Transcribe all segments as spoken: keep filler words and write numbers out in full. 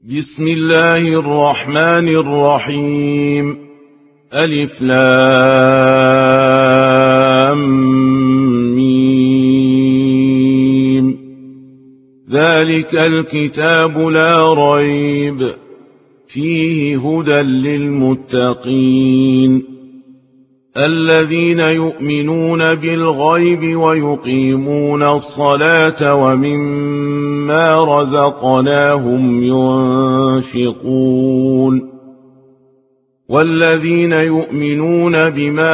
بسم الله الرحمن الرحيم. ألف لام ميم. ذلك الكتاب لا ريب فيه هدى للمتقين الذين يؤمنون بالغيب ويقيمون الصلاة ومما رزقناهم ينفقون والذين يؤمنون بما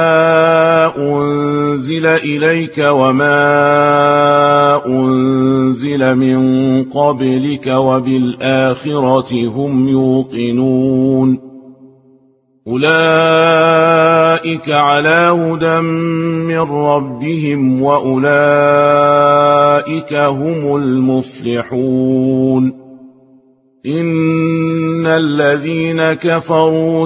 أنزل إليك وما أنزل من قبلك وبالآخرة هم يوقنون أولئك على هدى من ربهم وأولئك هم المفلحون. إن الذين كفروا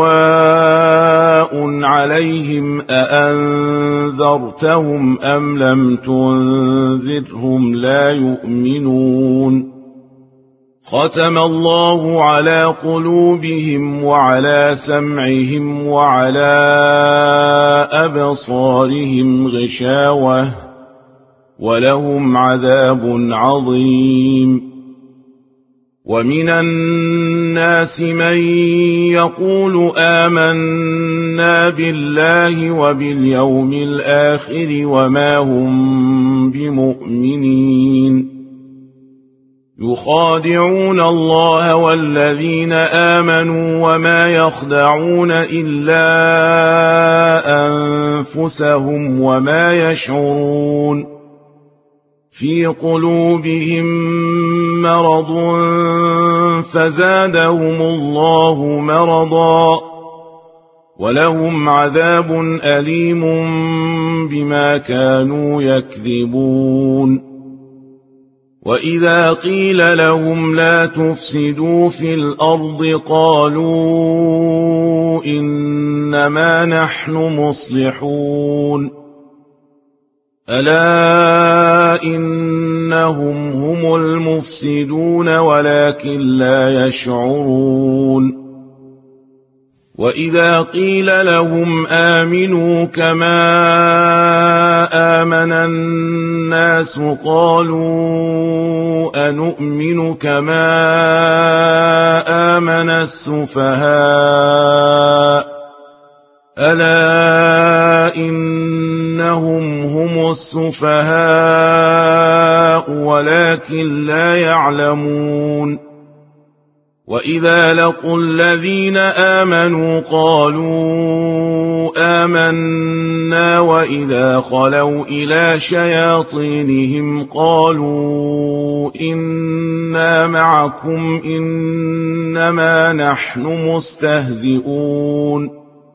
سواء عليهم أأنذرتهم أم لم تنذرهم لا يؤمنون. ختم الله على قلوبهم وعلى سمعهم وعلى أبصارهم غشاوة ولهم عذاب عظيم. ومن الناس من يقول آمنا بالله وباليوم الآخر وما هم بمؤمنين يخادعون الله والذين آمنوا وما يخدعون إلا أنفسهم وما يشعرون. في قلوبهم مرض فزادهم الله مرضا ولهم عذاب أليم بما كانوا يكذبون. وإذا قيل لهم لا تفسدوا في الأرض قالوا إنما نحن مصلحون. ألا إنهم هم المفسدون ولكن لا يشعرون. وإذا قيل لهم آمنوا كما آمن الناس قالوا أنؤمن كما آمن السفهاء ألا إنهم هم السفهاء ولكن لا يعلمون. وإذا لقوا الذين آمنوا قالوا آمنا وإذا خلوا إلى شياطينهم قالوا إنا معكم إنما نحن مستهزئون.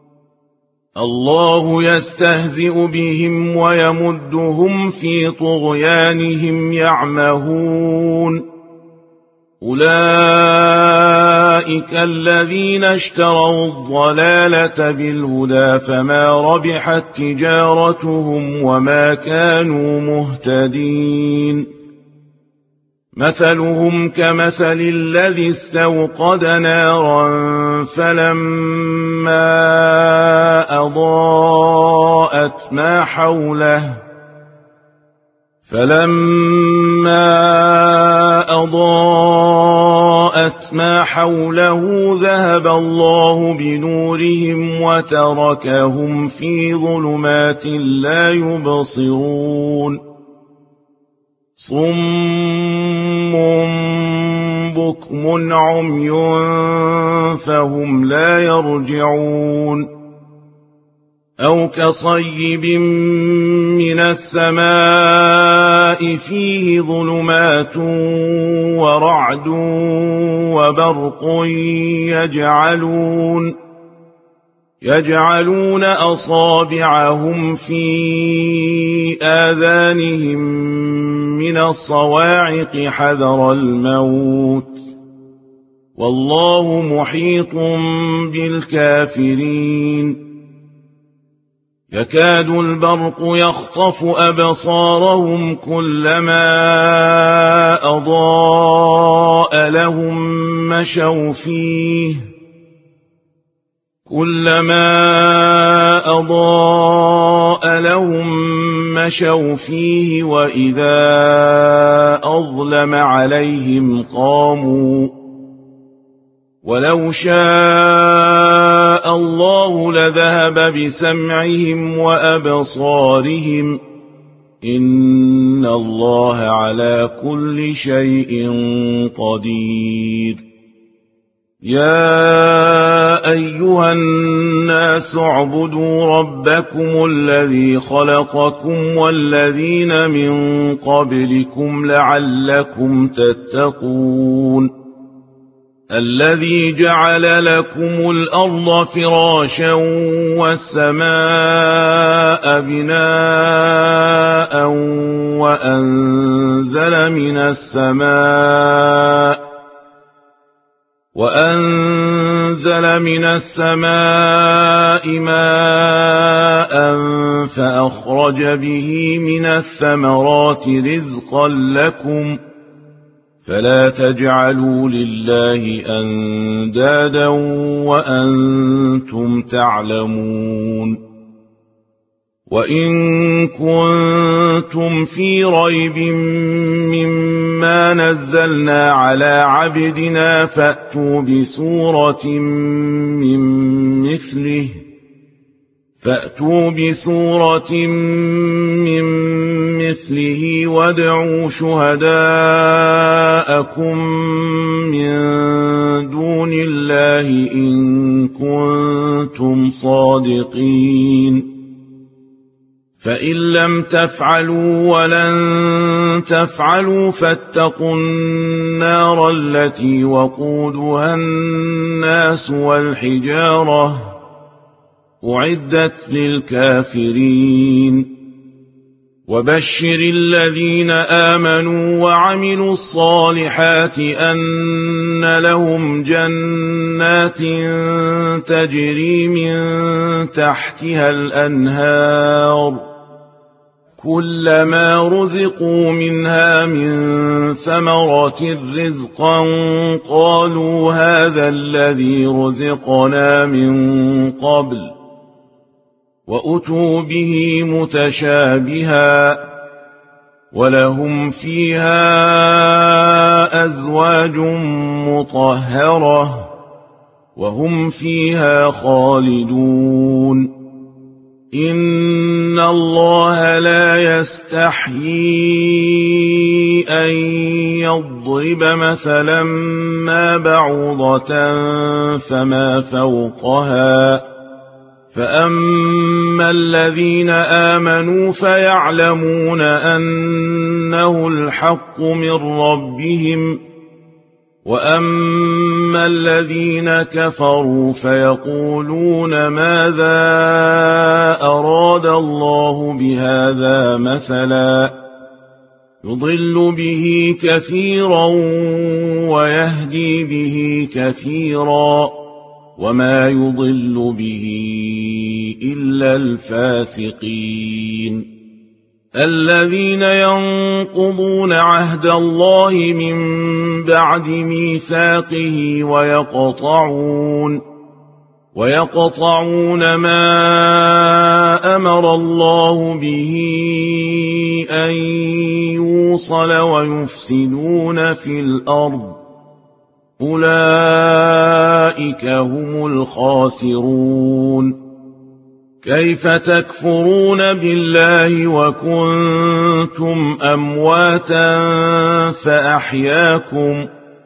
الله يستهزئ بهم ويمدهم في طغيانهم يعمهون. أولئك الذين اشتروا الضلالة بالهدى فما ربحت تجارتهم وما كانوا مهتدين. مثلهم كمثل الذي استوقد نارا فلما أضاءت ما حوله فلما أضاءت ما حوله ذهب الله بنورهم وتركهم في ظلمات لا يبصرون. صم بكم عمي فهم لا يرجعون. أو كصيب من السماء فيه ظلمات ورعد وبرق يجعلون يجعلون أصابعهم في آذانهم من الصواعق حذر الموت والله محيط بالكافرين. يكاد البرق يخطف أبصارهم كلما أضاء لهم مشوا فيه كلما أضاء لهم مشوا فيه وإذا أظلم عليهم قاموا ولو شاء الله لذهب بسمعهم وأبصارهم إن الله على كل شيء قدير يا أيها الناس اعبدوا ربكم الذي خلقكم والذين من قبلكم لعلكم تتقون الذي جعل لكم الأرض فراشا والسماء بناء وأنزل من السماء وأنزل من السماء ماء فأخرج به من الثمرات رزقا لكم فلا تجعلوا لله أندادا وأنتم تعلمون وإن كنتم في ريب مما نزلنا على عبدنا فأتوا بسورة من مثله فأتوا بسورة من مثله وادعوا شهداءكم من دون الله إن كنتم صادقين فإن لم تفعلوا ولن تفعلوا فاتقوا النار التي وقودها الناس والحجارة أعدت للكافرين وبشر الذين آمنوا وعملوا الصالحات أن لهم جنات تجري من تحتها الأنهار كلما رزقوا منها من ثمرة رزقا قالوا هذا الذي رزقنا من قبل وأتوا به متشابها ولهم فيها أزواج مطهرة وهم فيها خالدون إن الله لا يستحيي أن يضرب مثلا ما بعوضة فما فوقها فأما الذين آمنوا فيعلمون أنه الحق من ربهم وأما الذين كفروا فيقولون ماذا أراد الله بهذا مثلا يضل به كثيرا ويهدي به كثيرا وما يضل به إلا الفاسقين الذين ينقضون عهد الله من بعد ميثاقه ويقطعون ويقطعون ما أمر الله به أن يوصل ويفسدون في الأرض أولئك هم الخاسرون كيف تكفرون بالله وكنتم أمواتا فأحياكم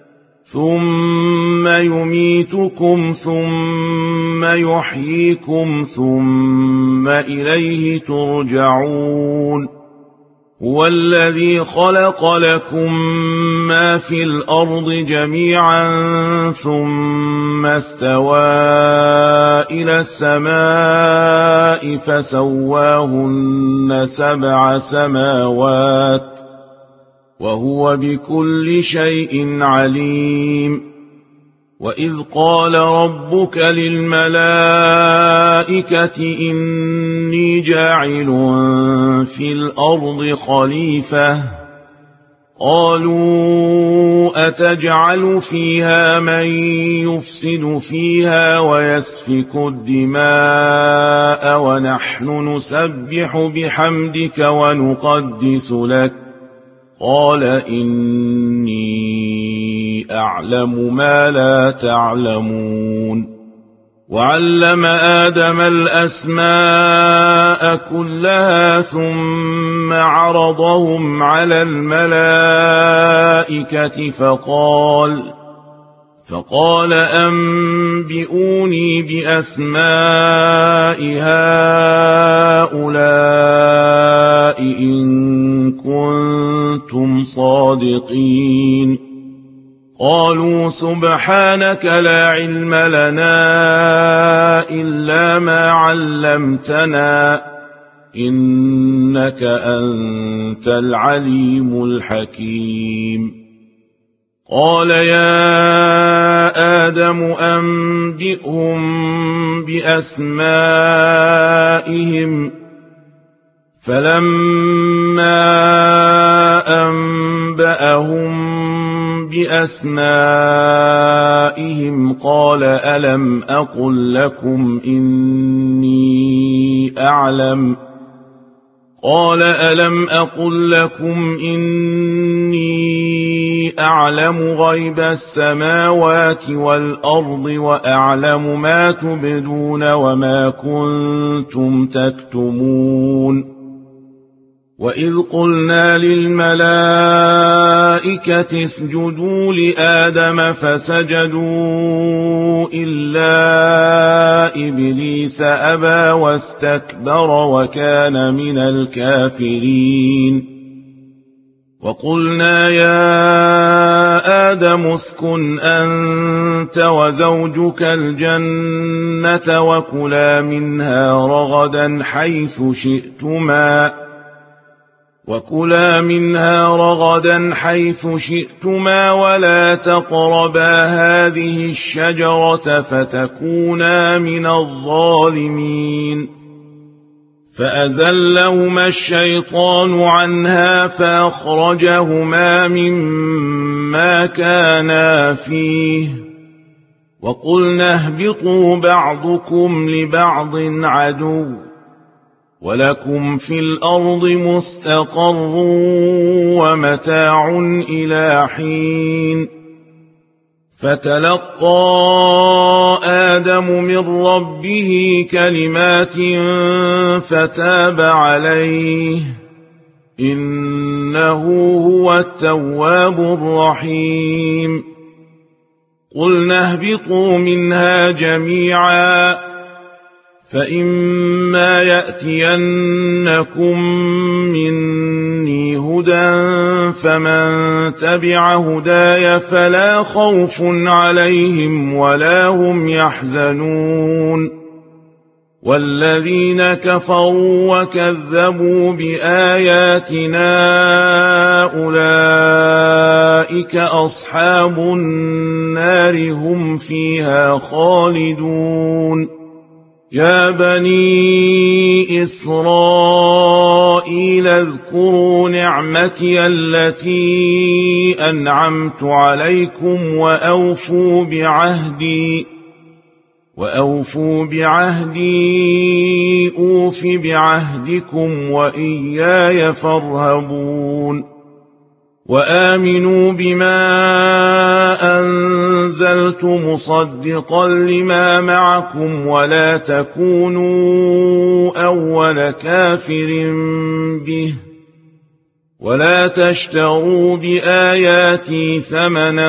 ثم يميتكم ثم يحييكم ثم إليه ترجعون هو الذي خلق لكم ما في الأرض جميعا ثم استوى إلى السماء فسواهن سبع سماوات وهو بكل شيء عليم وإذ قال ربك للملائكة إني جاعل في الأرض خليفة قالوا أتجعل فيها من يفسد فيها ويسفك الدماء ونحن نسبح بحمدك ونقدس لك قال إني أعلم ما لا تعلمون وعلم آدم الأسماء كلها ثم عرضهم على الملائكة فقال فقال أنبئوني بأسماء هؤلاء إن كنتم صادقين قالوا سبحانك لا علم لنا إلا ما علمتنا إنك أنت العليم الحكيم قال يا آدم أنبئهم بأسمائهم فلما أنبأهم بأسمائهم قال ألم أقل لكم إني أعلم قال ألم أقل لكم إني أعلم غيب السماوات والأرض وأعلم ما تبدون وما كنتم تكتمون وإذ قلنا للملائكة اسجدوا لآدم فسجدوا إلا إبليس أبى واستكبر وكان من الكافرين وقلنا يا آدم اسكن أنت وزوجك الجنة وكلا منها رغدا حيث شئتما وكلا منها رغدا حيث شئتما ولا تقربا هذه الشجرة فتكونا من الظالمين فأزلهما الشيطان عنها فأخرجهما مما كانا فيه وقلنا اهبطوا بعضكم لبعض عدو ولكم في الأرض مستقر ومتاع إلى حين فتلقى آدم من ربه كلمات فتاب عليه إنه هو التواب الرحيم قلنا اهبطوا منها جميعا فإما يأتينكم مني هدى فمن تبع هداي فلا خوف عليهم ولا هم يحزنون والذين كفروا وكذبوا بآياتنا أولئك أصحاب النار هم فيها خالدون يا بني إسرائيل اذكروا نعمتي التي أنعمت عليكم وأوفوا بعهدي وأوفوا بعهدي أوف بعهدكم وإياي فارهبون وآمنوا بما أنزلت مصدقا لما معكم ولا تكونوا أول كافر به ولا تشتروا بآياتي ثمنا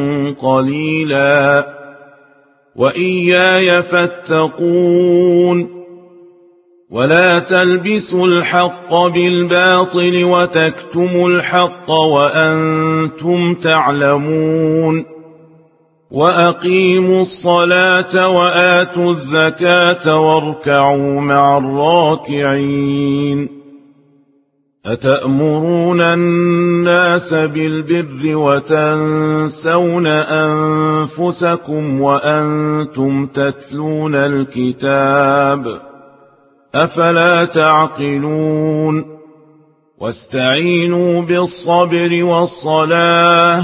قليلا وإياي فاتقون ولا تلبسوا الحق بالباطل وتكتموا الحق وأنتم تعلمون وأقيموا الصلاة وآتوا الزكاة واركعوا مع الراكعين أتأمرون الناس بالبر وتنسون أنفسكم وأنتم تتلون الكتاب أفلا تعقلون واستعينوا بالصبر والصلاة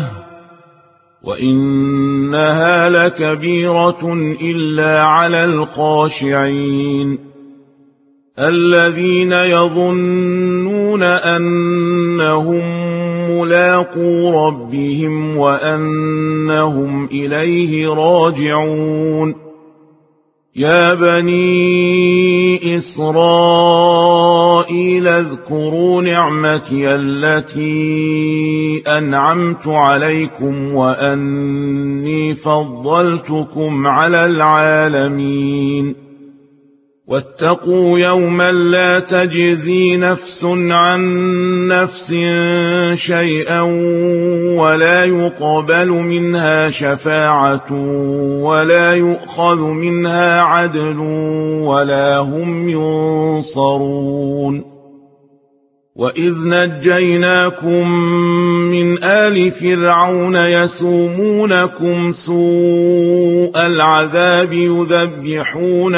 وإنها لكبيرة إلا على الخاشعين الذين يظنون أنهم ملاقو ربهم وأنهم إليه راجعون يا بني إسرائيل اذكروا نعمتي التي أنعمت عليكم وأني فضلتكم على العالمين واتقوا يوما لا تجزي نفس عن نفس شيئا ولا يقبل منها شفاعة ولا يؤخذ منها عدل ولا هم ينصرون وإذ نجيناكم من آل فرعون يسومونكم سوء العذاب يذبحون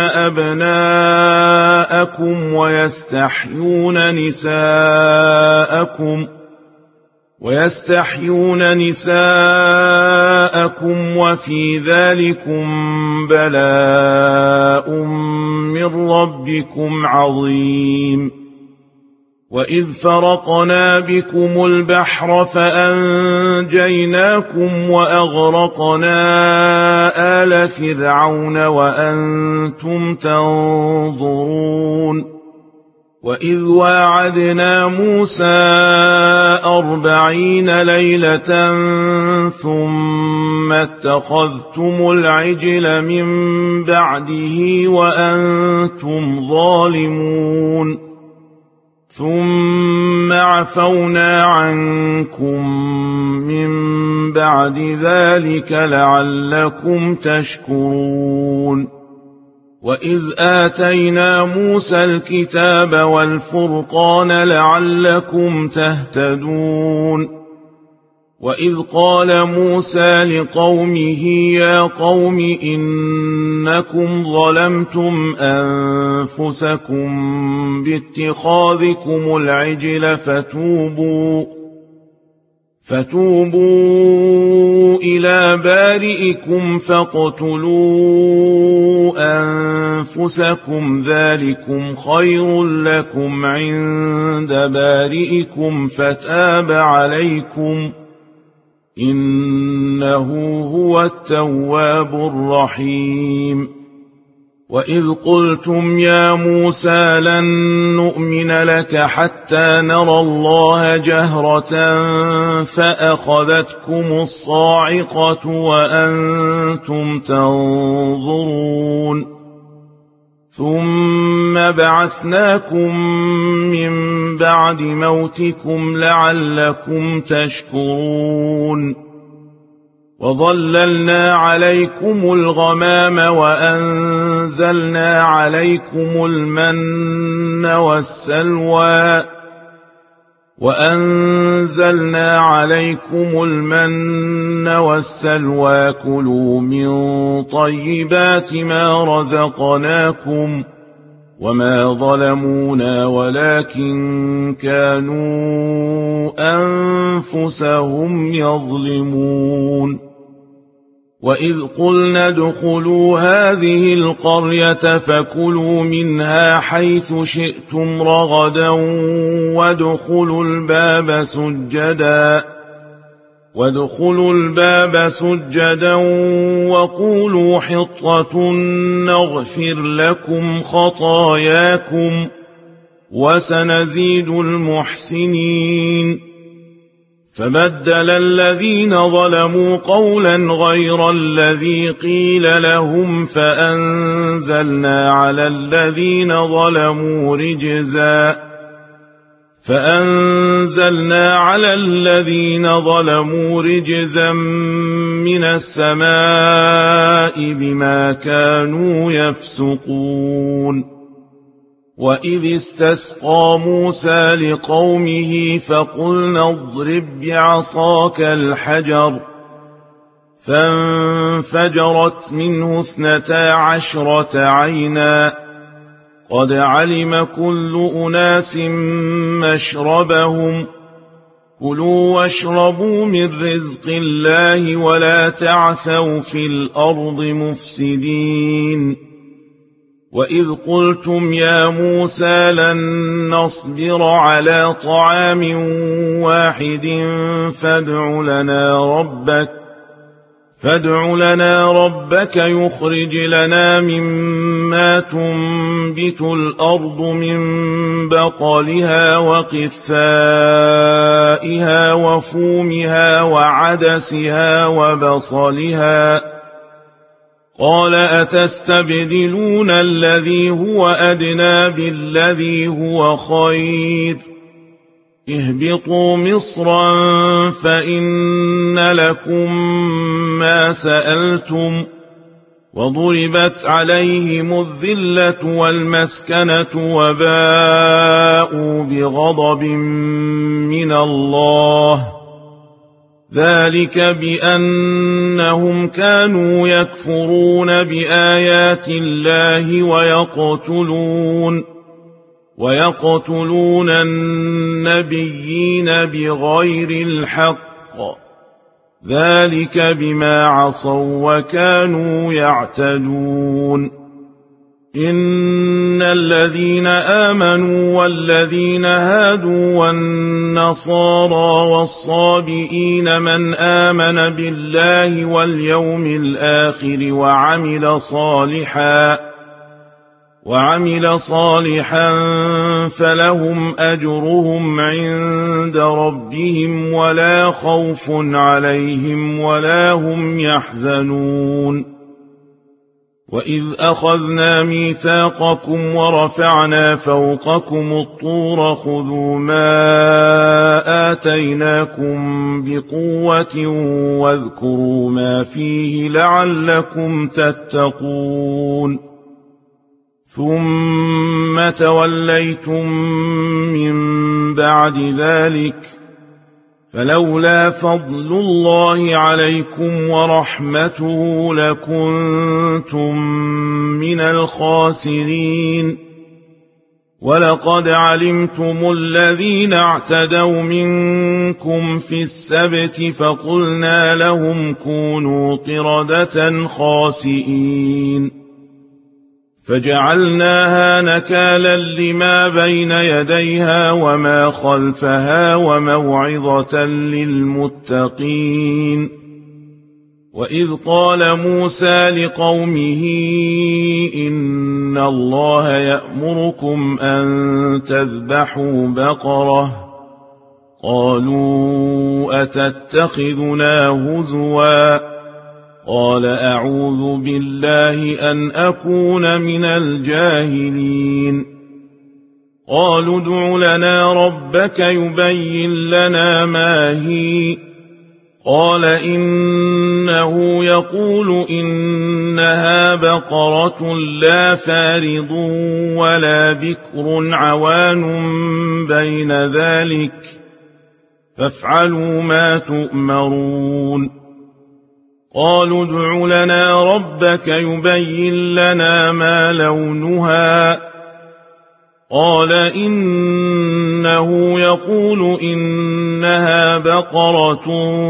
أبناءكم ويستحيون نساءكم ويستحيون نساءكم وفي ذلكم بلاء من ربكم عظيم وإذ فرقنا بكم البحر فأنجيناكم وأغرقنا آل فرعون وأنتم تنظرون وإذ واعدنا موسى أربعين ليلة ثم اتخذتم العجل من بعده وأنتم ظالمون ثم عفونا عنكم من بعد ذلك لعلكم تشكرون وإذ آتينا موسى الكتاب والفرقان لعلكم تهتدون وإذ قال موسى لقومه يا قوم إنكم ظلمتم أنفسكم باتخاذكم العجل فتوبوا فتوبوا إلى بارئكم فاقتلوا أنفسكم ذلكم خير لكم عند بارئكم فتاب عليكم إنه هو التواب الرحيم وإذ قلتم يا موسى لن نؤمن لك حتى نرى الله جهرة فأخذتكم الصاعقة وأنتم تنظرون ثم بعثناكم من بعد موتكم لعلكم تشكرون وظللنا عليكم الغمام وأنزلنا عليكم المن والسلوى وأنزلنا عليكم المن والسلوى كلوا من طيبات ما رزقناكم وما ظلمونا ولكن كانوا أنفسهم يظلمون وإذ قلنا ادخلوا هذه القرية فكلوا منها حيث شئتم رغدا وادخلوا الباب سجدا وادخلوا الباب سجدا وقولوا حطة نغفر لكم خطاياكم وسنزيد المحسنين فبدل الذين ظلموا قولا غير الذي قيل لهم فأنزلنا على الذين ظلموا رجزا فأنزلنا على الذين ظلموا رجزا من السماء بما كانوا يفسقون وإذ استسقى موسى لقومه فقلنا اضرب بعصاك الحجر فانفجرت منه اثنتا عشرة عينا قد علم كل أناس مشربهم كلوا واشربوا من رزق الله ولا تعثوا في الأرض مفسدين وإذ قلتم يا موسى لن نصبر على طعام واحد فادع لنا ربك فادع لنا ربك يخرج لنا مما تنبت الأرض من بقلها وقثائها وفومها وعدسها وبصلها قال أتستبدلون الذي هو أدنى بالذي هو خير اهبطوا مصرا فإن لكم ما سألتم وضربت عليهم الذلة والمسكنة وباءوا بغضب من الله ذلك بأنهم كانوا يكفرون بآيات الله ويقتلون ويقتلون النبيين بغير الحق ذلك بما عصوا وكانوا يعتدون إن الذين آمنوا والذين هادوا والنصارى والصابئين من آمن بالله واليوم الآخر وعمل صالحا وعمل صالحا فلهم أجرهم عند ربهم ولا خوف عليهم ولا هم يحزنون وإذ أخذنا ميثاقكم ورفعنا فوقكم الطور خذوا ما آتيناكم بقوة واذكروا ما فيه لعلكم تتقون ثم توليتم من بعد ذلك فلولا فضل الله عليكم ورحمته لكنتم من الخاسرين ولقد علمتم الذين اعتدوا منكم في السبت فقلنا لهم كونوا قردة خاسئين فجعلناها نكالا لما بين يديها وما خلفها وموعظة للمتقين وإذ قال موسى لقومه إن الله يأمركم أن تذبحوا بقرة قالوا أتتخذنا هزوا قال أعوذ بالله أن أكون من الجاهلين قالوا ادع لنا ربك يبين لنا ما هي قال إنه يقول إنها بقرة لا فارض ولا بكر عوان بين ذلك فافعلوا ما تؤمرون قالوا ادع لنا ربك يبين لنا ما لونها قال إنه يقول إنها بقرة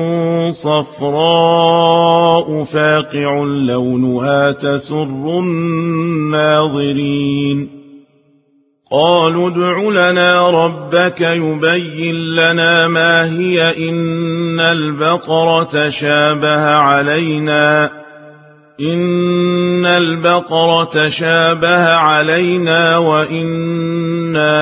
صفراء فاقع لونها تسر الناظرين قالوا ادع لنا ربك يبين لنا ما هي إن البقرة شابه علينا إن البقرة شابه علينا وإنا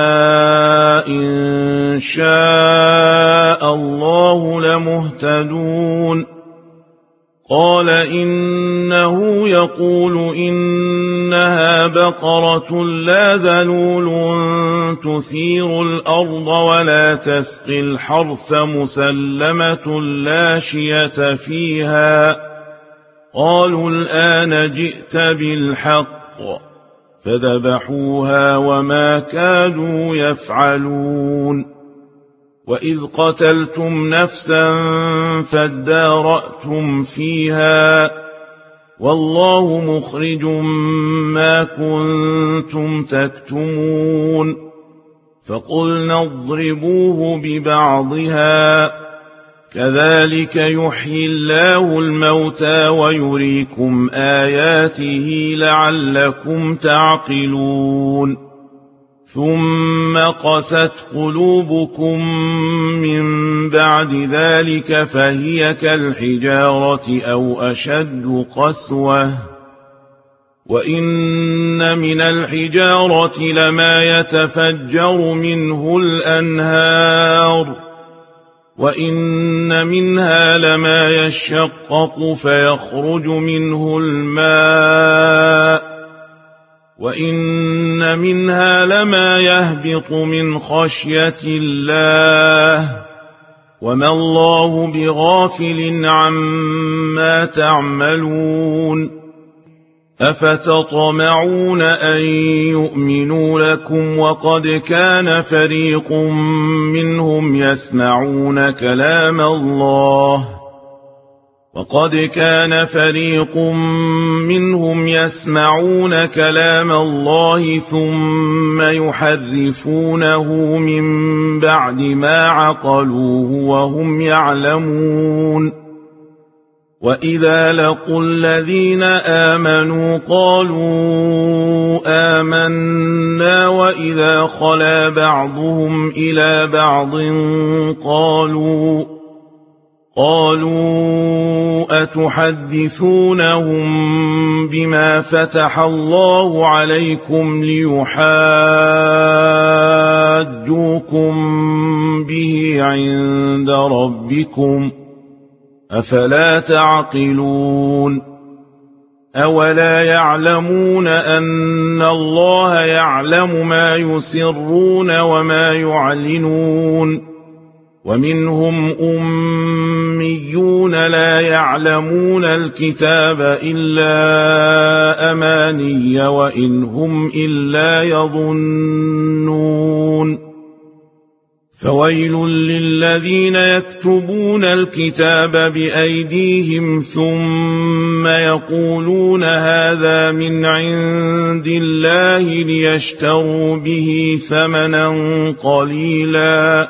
إن شاء الله لمهتدون قال إنه يقول إنها بقرة لا ذلول تثير الأرض ولا تسقي الحرث مسلمة لا شية فيها قالوا الآن جئت بالحق فذبحوها وما كادوا يفعلون. وإذ قتلتم نفسا فادارأتم فيها والله مخرج ما كنتم تكتمون. فقلنا اضربوه ببعضها كذلك يحيي الله الموتى ويريكم آياته لعلكم تعقلون. ثم قست قلوبكم من بعد ذلك فهي كالحجارة أو أشد قسوة وإن من الحجارة لما يتفجر منه الأنهار وإن منها لما يشقق فيخرج منه الماء وإن منها لما يهبط من خشية الله وما الله بغافل عما تعملون. أفتطمعون أن يؤمنوا لكم وقد كان فريق منهم يسمعون كلام الله وقد كان فريق منهم يسمعون كلام الله ثم يحرفونه من بعد ما عقلوه وهم يعلمون. وإذا لقوا الذين آمنوا قالوا آمنا وإذا خلا بعضهم إلى بعض قالوا قالوا أتحدثونهم بما فتح الله عليكم ليحاجوكم به عند ربكم أفلا تعقلون. أولا يعلمون أن الله يعلم ما يسرون وما يعلنون. ومنهم أميون لا يعلمون الكتاب إلا أماني وإن هم إلا يظنون. فويل للذين يكتبون الكتاب بأيديهم ثم يقولون هذا من عند الله ليشتروا به ثمنا قليلا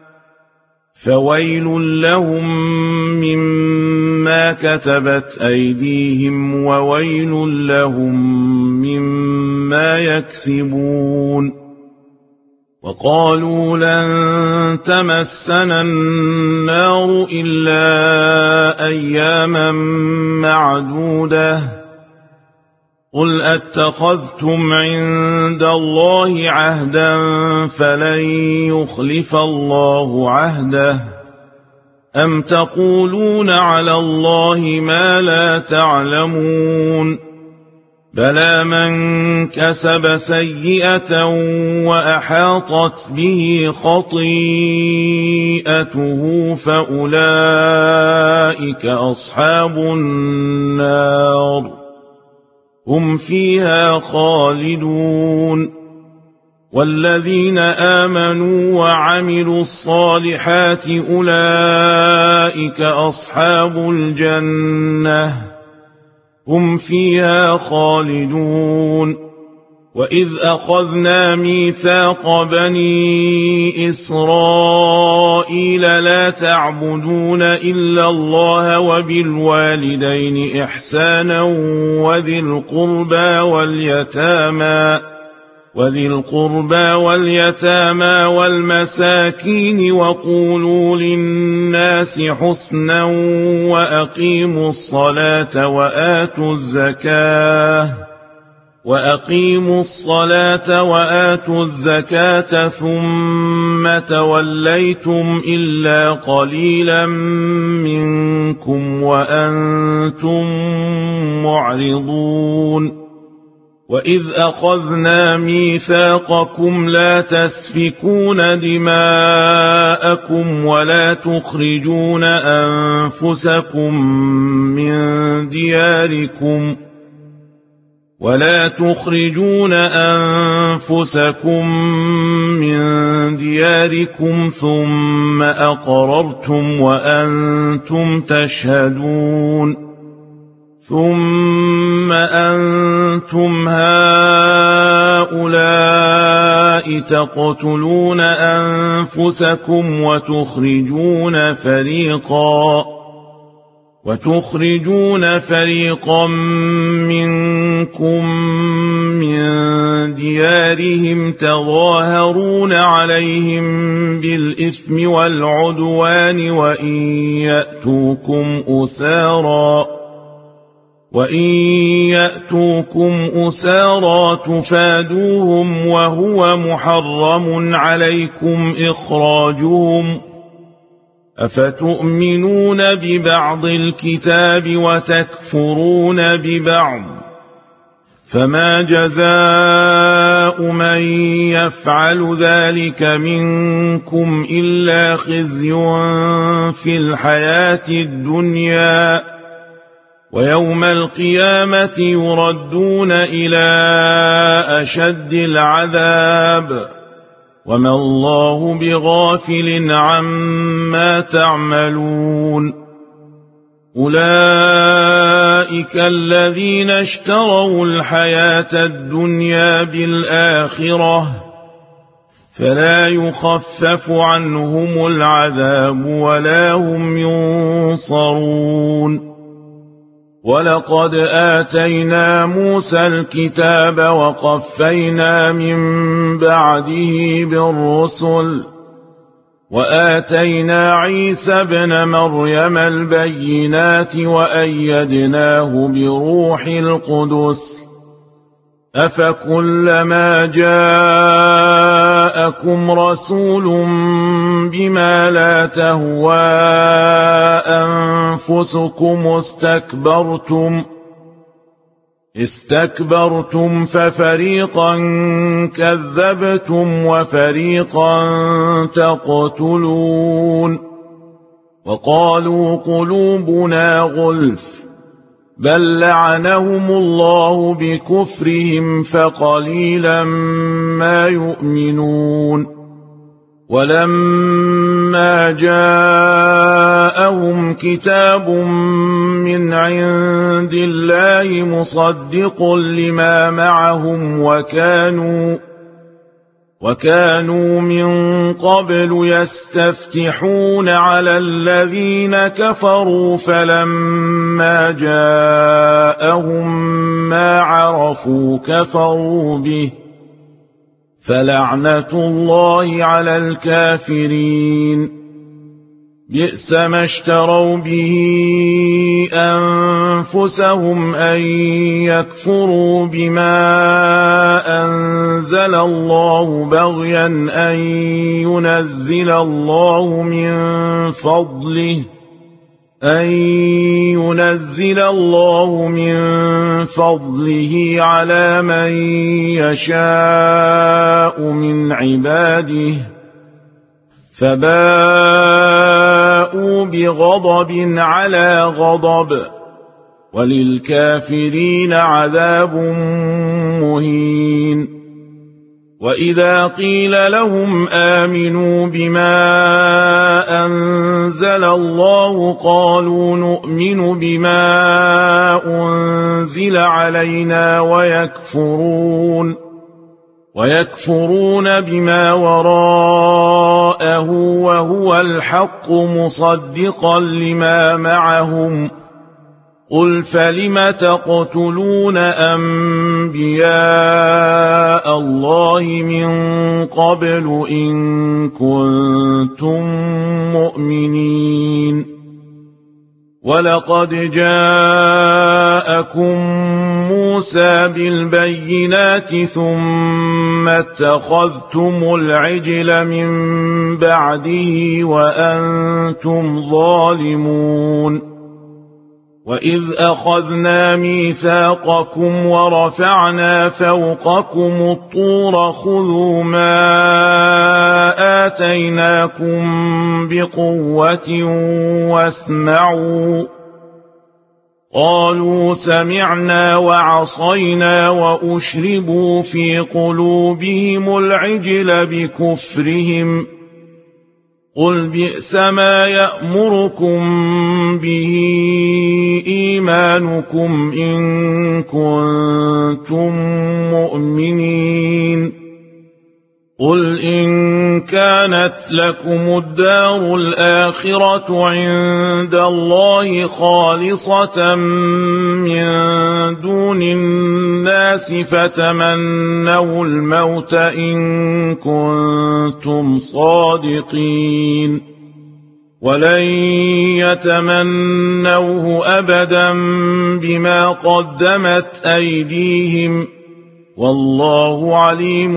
فويل لهم مما كتبت أيديهم وويل لهم مما يكسبون. وقالوا لن تمسنا النار إلا أياما معدودة قل أتخذتم عند الله عهدا فلن يخلف الله عهده أم تقولون على الله ما لا تعلمون. بلى من كسب سيئة وأحاطت به خطيئته فأولئك أصحاب النار هم فيها خالدون. والذين آمنوا وعملوا الصالحات أولئك أصحاب الجنة هم فيها خالدون. وإذ أخذنا ميثاق بني إسرائيل لا تعبدون إلا الله وبالوالدين إحسانا وذي القربى واليتامى وذي القربى واليتامى والمساكين وقولوا للناس حسنا وأقيموا الصلاة وآتوا الزكاة وأقيموا الصلاة وآتوا الزكاة ثم توليتم إلا قليلا منكم وأنتم معرضون. وإذ أخذنا ميثاقكم لا تسفكون دماءكم ولا تخرجون أنفسكم من دياركم ولا تخرجون أنفسكم من دياركم ثم أقررتم وأنتم تشهدون ثم أنتم هؤلاء تقتلون أنفسكم وتخرجون فريقا وتخرجون فريقا منكم من ديارهم تظاهرون عليهم بالإثم والعدوان وإن يأتوكم أسارا وإن يأتوكم أسارى تفادوهم وهو محرم عليكم إخراجهم أفتؤمنون ببعض الكتاب وتكفرون ببعض فما جزاء من يفعل ذلك منكم إلا خزي في الحياة الدنيا ويوم القيامة يردون إلى أشد العذاب وما الله بغافل عما تعملون أولئك الذين اشتروا الحياة الدنيا بالآخرة فلا يخفف عنهم العذاب ولا هم ينصرون ولقد آتينا موسى الكتاب وقفينا من بعده بالرسل وآتينا عيسى ابن مريم البينات وأيدناه بروح القدس أفكلما جاءكم رسول بما لا تهوى أنفسكم استكبرتم استكبرتم ففريقا كذبتم وفريقا تقتلون وقالوا قلوبنا غلف بل لعنهم الله بكفرهم فقليلا ما يؤمنون ولما جاءهم كتاب من عند الله مصدق لما معهم وكانوا وكانوا من قبل يستفتحون على الذين كفروا فلما جاءهم ما عرفوا كفروا به فلعنة الله على الكافرين بئس ما اشتروا به أنفسهم أن يكفروا بما أنزل الله بغيا أن ينزل الله من فضله أن ينزل الله من فضله على من يشاء من عباده فباءوا بغضب على غضب وللكافرين عذاب مهين وإذا قيل لهم آمنوا بما أنزل الله قالوا نؤمن بما أنزل علينا ويكفرون ويكفرون بما وراءه وهو الحق مصدقا لما معهم قل فلم تقتلون أنبياء الله من قبل إن كنتم مؤمنين ولقد جاءكم موسى بالبينات ثم اتخذتم العجل من بعده وأنتم ظالمون وإذ أخذنا ميثاقكم ورفعنا فوقكم الطور خذوا ما آتيناكم بقوة واسمعوا قالوا سمعنا وعصينا وأشربوا في قلوبهم العجل بكفرهم قل بئس ما يأمركم به إيمانكم إن كنتم مؤمنين قل إن كانت لكم الدار الآخرة عند الله خالصة من دون الناس فتمنوا الموت إن كنتم صادقين ولن يتمنوه أبدا بما قدمت أيديهم والله عليم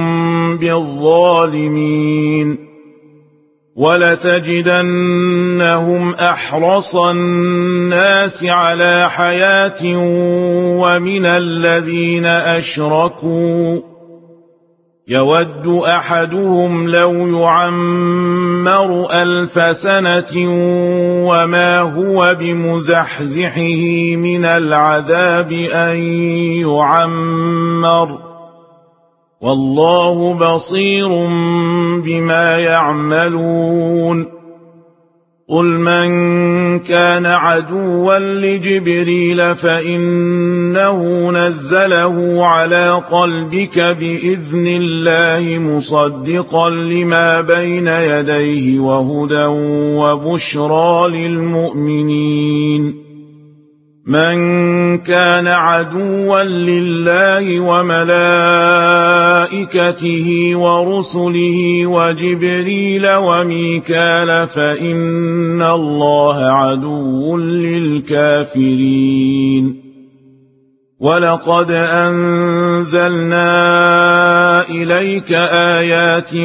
بالظالمين ولتجدنهم أحرص الناس على حياة ومن الذين أشركوا يود أحدهم لو يعمر ألف سنة وما هو بمزحزحه من العذاب أن يعمر والله بصير بما يعملون قل من كان عدوا لجبريل فإنه نزله على قلبك بإذن الله مصدقا لما بين يديه وهدى وبشرى للمؤمنين من كان عدوا لله وملائكته ورسله وجبريل وميكال فإن الله عدو للكافرين ولقد أنزلنا إليك آيات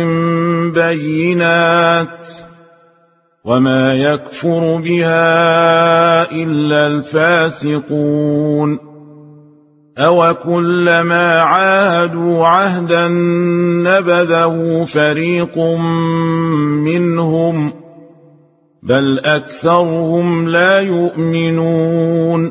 بينات وما يكفر بها إلا الفاسقون أو كلما عاهدوا عهدا نبذه فريق منهم بل أكثرهم لا يؤمنون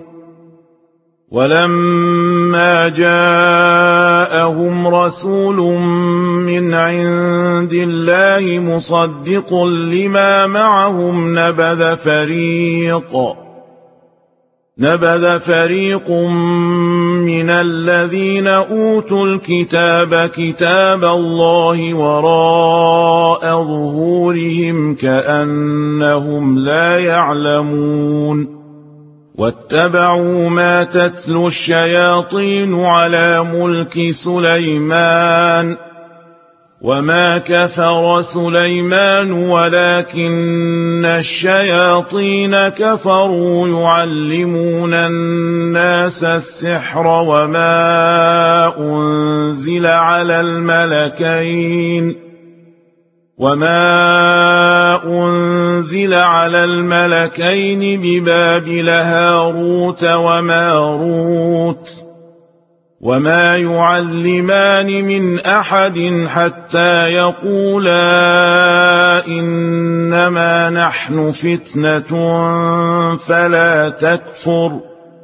ولما جاءهم رسول من عند الله مصدق لما معهم نبذ فريق نبذ فريق من الذين أوتوا الكتاب كتاب الله وراء ظهورهم كأنهم لا يعلمون واتبعوا ما تتلو الشياطين على ملك سليمان وما كفر سليمان ولكن الشياطين كفروا يعلمون الناس السحر وما أنزل على الملكين وما أنزل على الملكين ببابل هاروت وماروت وما يعلمان من أحد حتى يقولا إنما نحن فتنة فلا تكفر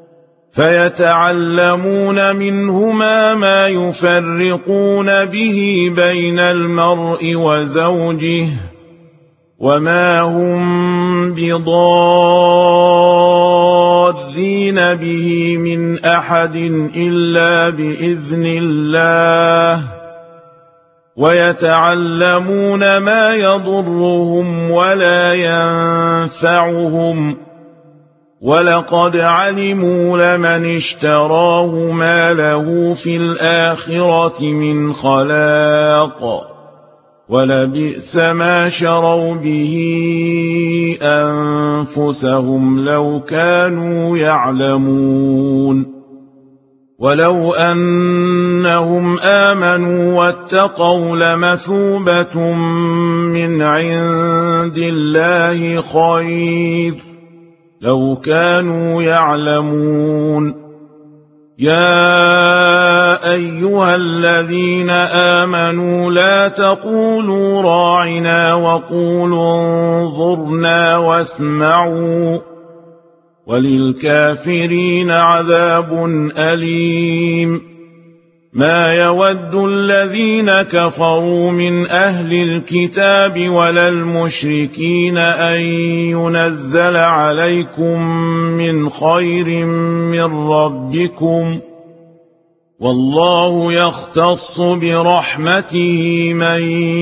فيتعلمون منهما ما يفرقون به بين المرء وزوجه وما هم بضارين به من أحد إلا بإذن الله ويتعلمون ما يضرهم ولا ينفعهم ولقد علموا لمن اشتراه ما له في الآخرة من خلاق ولبئس ما شروا به أنفسهم لو كانوا يعلمون ولو أنهم آمنوا واتقوا لمثوبة من عند الله خير لو كانوا يعلمون يا أيها الذين آمنوا لا تقولوا راعنا وقولوا انظرنا واسمعوا وللكافرين عذاب أليم. ما يود الذين كفروا من أهل الكتاب ولا المشركين أن ينزل عليكم من خير من ربكم، والله يختص برحمته من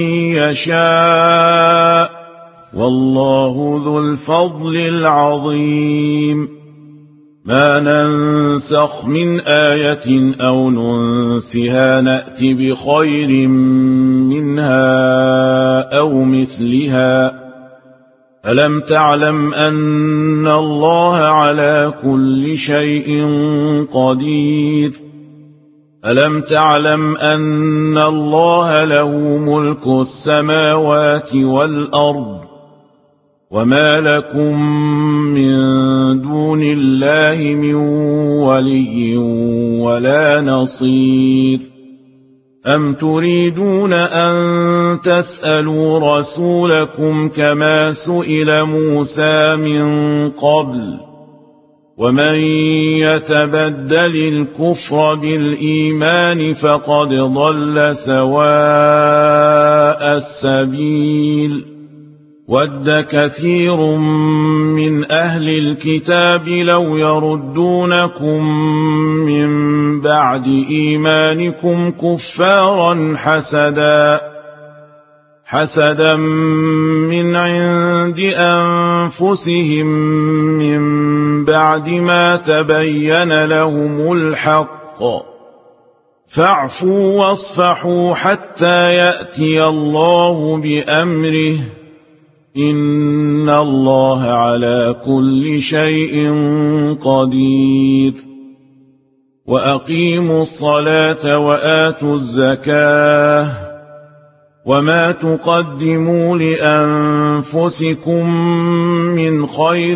يشاء، والله ذو الفضل العظيم. ما ننسخ من آية أو ننسها نأت بخير منها أو مثلها. ألم تعلم أن الله على كل شيء قدير؟ ألم تعلم أن الله له ملك السماوات والأرض، وما لكم من دون الله من ولي ولا نصير؟ أم تريدون أن تسألوا رسولكم كما سئل موسى من قبل؟ ومن يتبدل الكفر بالإيمان فقد ضل سواء السبيل. ود كثير من أهل الكتاب لو يردونكم من بعد إيمانكم كفارا حسدا حسدا من عند أنفسهم من بعد ما تبين لهم الحق، فاعفوا واصفحوا حتى يأتي الله بأمره، إن الله على كل شيء قدير. وأقيموا الصلاة وآتوا الزكاة، وما تقدموا لأنفسكم من خير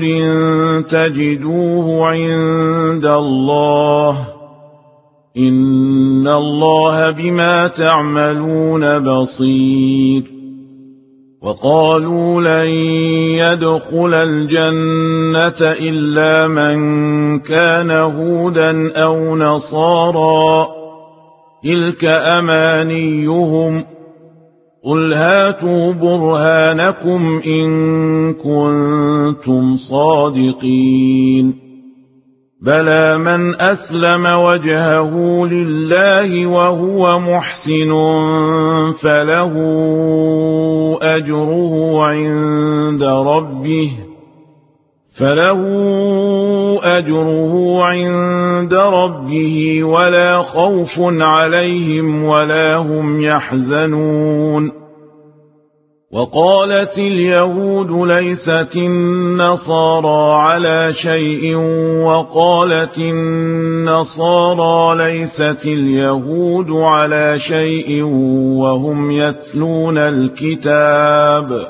تجدوه عند الله، إن الله بما تعملون بصير. وقالوا لن يدخل الجنة إلا من كان هودا أو نصارى، تلك أمانيهم، قل هاتوا برهانكم إن كنتم صادقين. بلى من أسلم وجهه لله وهو محسن فله أجره عند ربه فله أجره عند ربه ولا خوف عليهم ولا هم يحزنون. وقالت اليهود ليست النصارى على شيء، وقالت النصارى ليست اليهود على شيء وهم يتلون الكتاب،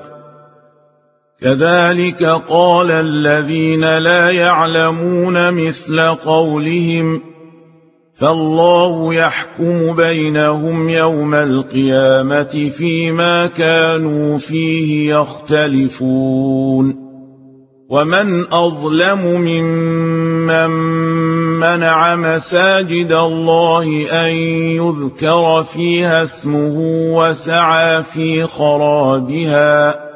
كذلك قال الذين لا يعلمون مثل قولهم، فالله يحكم بينهم يوم القيامة فيما كانوا فيه يختلفون. ومن أظلم ممن منع مساجد الله أن يذكر فيها اسمه وسعى في خرابها،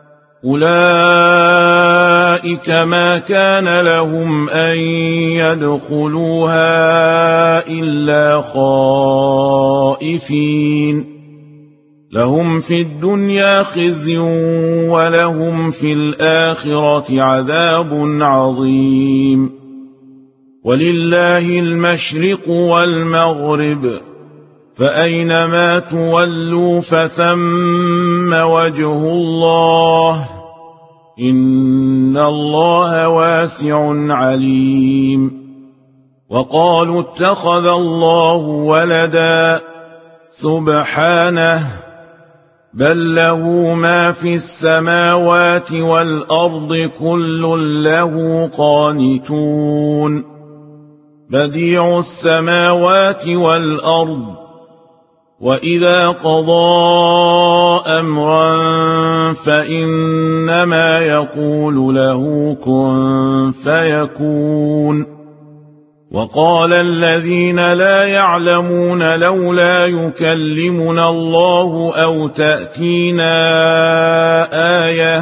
أولئك ما كان لهم أن يدخلوها إلا خائفين، لهم في الدنيا خزي ولهم في الآخرة عذاب عظيم. ولله المشرق والمغرب، فأينما تولوا فثم وجه الله، إن الله واسع عليم. وقالوا اتخذ الله ولدا، سبحانه، بل له ما في السماوات والأرض كل له قانتون. بديع السماوات والأرض، وإذا قضى أمرا فإنما يقول له كن فيكون. وقال الذين لا يعلمون لولا يكلمنا الله أو تأتينا آية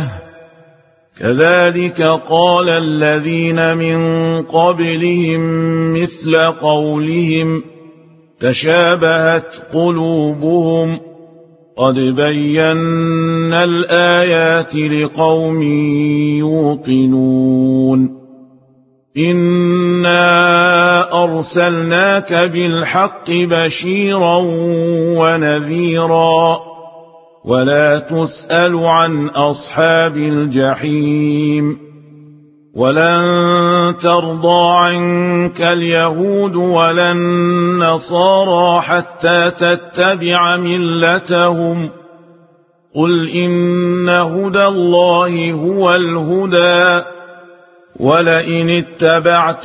كذلك قال الذين من قبلهم مثل قولهم تشابهت قلوبهم قد بينا الآيات لقوم يوقنون. إنا أرسلناك بالحق بشيرا ونذيرا ولا تسأل عن أصحاب الجحيم. ولن ترضى عنك اليهود ولا النصارى حتى تتبع ملتهم قل إن هدى الله هو الهدى ولئن اتبعت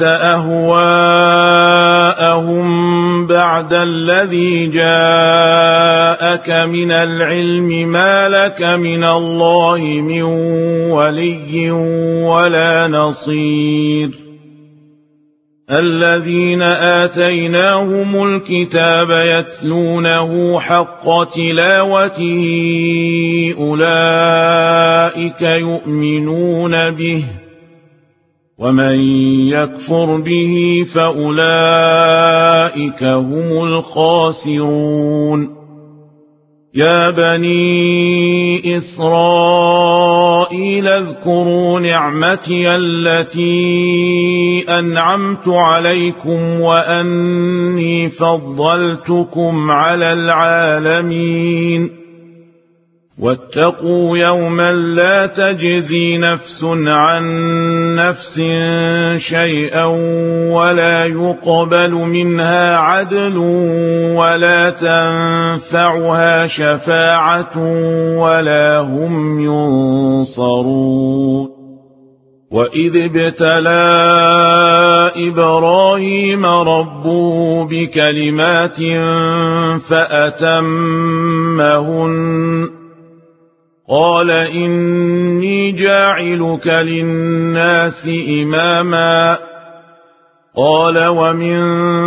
أهواءهم بعد الذي جاءك من العلم ما لك من الله من ولي ولا نصير. الذين آتيناهم الكتاب يتلونه حق تلاوته أولئك يؤمنون به ومن يكفر به فأولئك هم الخاسرون. يا بني إسرائيل اذكروا نعمتي التي أنعمت عليكم وأني فضلتكم على العالمين. واتقوا يوما لا تجزي نفس عن نفس شيئا ولا يقبل منها عدل ولا تنفعها شفاعة ولا هم ينصرون. وإذ ابتلى إبراهيم ربه بكلمات فأتمهن قال إني جاعلك للناس إماما قال ومن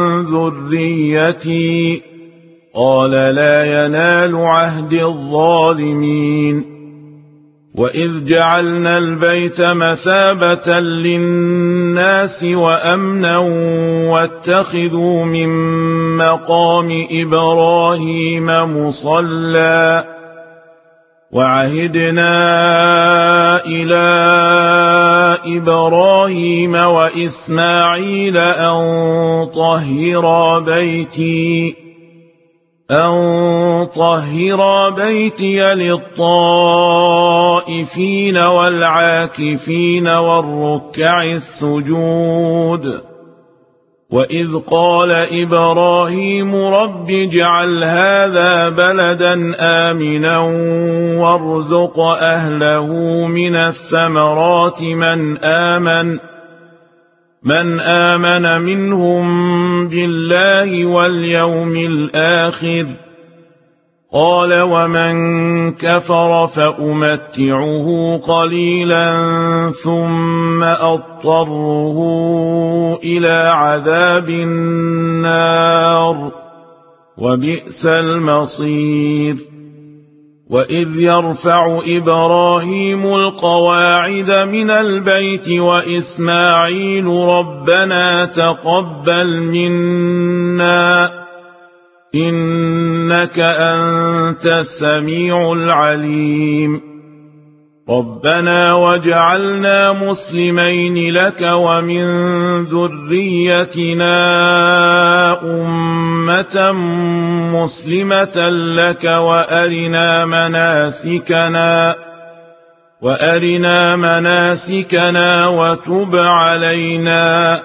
ذريتي قال لا ينال عهد الظالمين. وإذ جعلنا البيت مثابة للناس وأمنا واتخذوا من مقام إبراهيم مصلى وعهدنا إلى إبراهيم وإسماعيل أن طهرا بيتي أن طهرا بيتي للطائفين والعاكفين والركع السجود. وإذ قال إبراهيم رب اجعل هذا بلدا آمنا وارزق أهله من الثمرات من آمن من آمن منهم بالله واليوم الآخر قال ومن كفر فأمتعه قليلا ثم أضطره إلى عذاب النار وبئس المصير. وإذ يرفع إبراهيم القواعد من البيت وإسماعيل ربنا تقبل منا إنك أنت السميع العليم. ربنا واجعلنا مسلمين لك ومن ذريتنا أمة مسلمة لك وأرنا مناسكنا وأرنا مناسكنا وتب علينا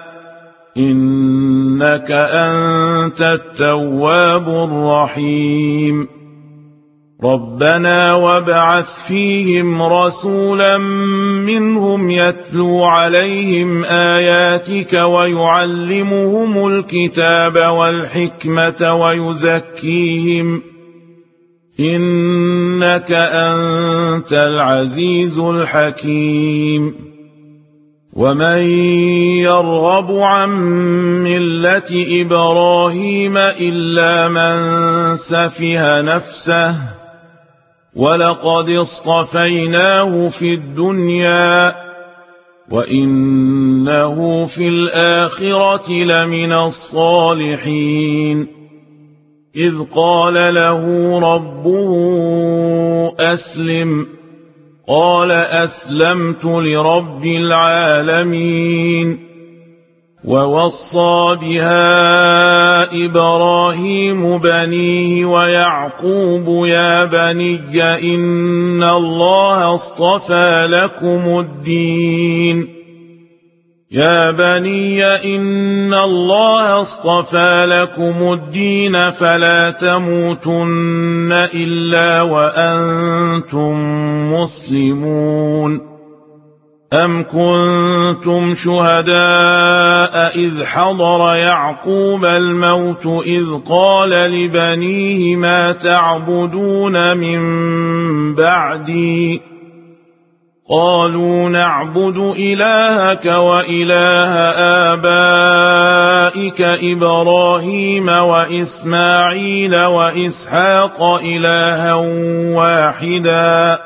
إنك أنت التواب الرحيم. ربنا وابعث فيهم رسولا منهم يتلو عليهم آياتك ويعلمهم الكتاب والحكمة ويزكيهم إنك أنت العزيز الحكيم ومن يرغب عن ملة إبراهيم إلا من سفه نفسه ولقد اصطفيناه في الدنيا وإنه في الآخرة لمن الصالحين إذ قال له ربه أسلم قال أسلمت لرب العالمين ووصى بها إبراهيم بنيه ويعقوب يا بني إن الله اصطفى لكم الدين يا بني إن الله اصطفى لكم الدين فلا تموتن إلا وأنتم مسلمون أم كنتم شهداء إذ حضر يعقوب الموت إذ قال لبنيه ما تعبدون من بعدي قالوا نعبد إلهك وإله آبائك إبراهيم وإسماعيل وإسحاق إلها واحدا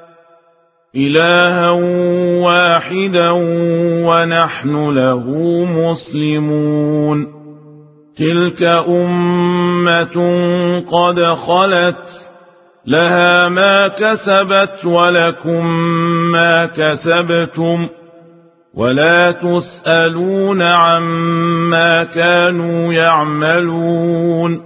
إلها واحدا ونحن له مسلمون تلك أمة قد خلت لها ما كسبت ولكم ما كسبتم ولا تسألون عما كانوا يعملون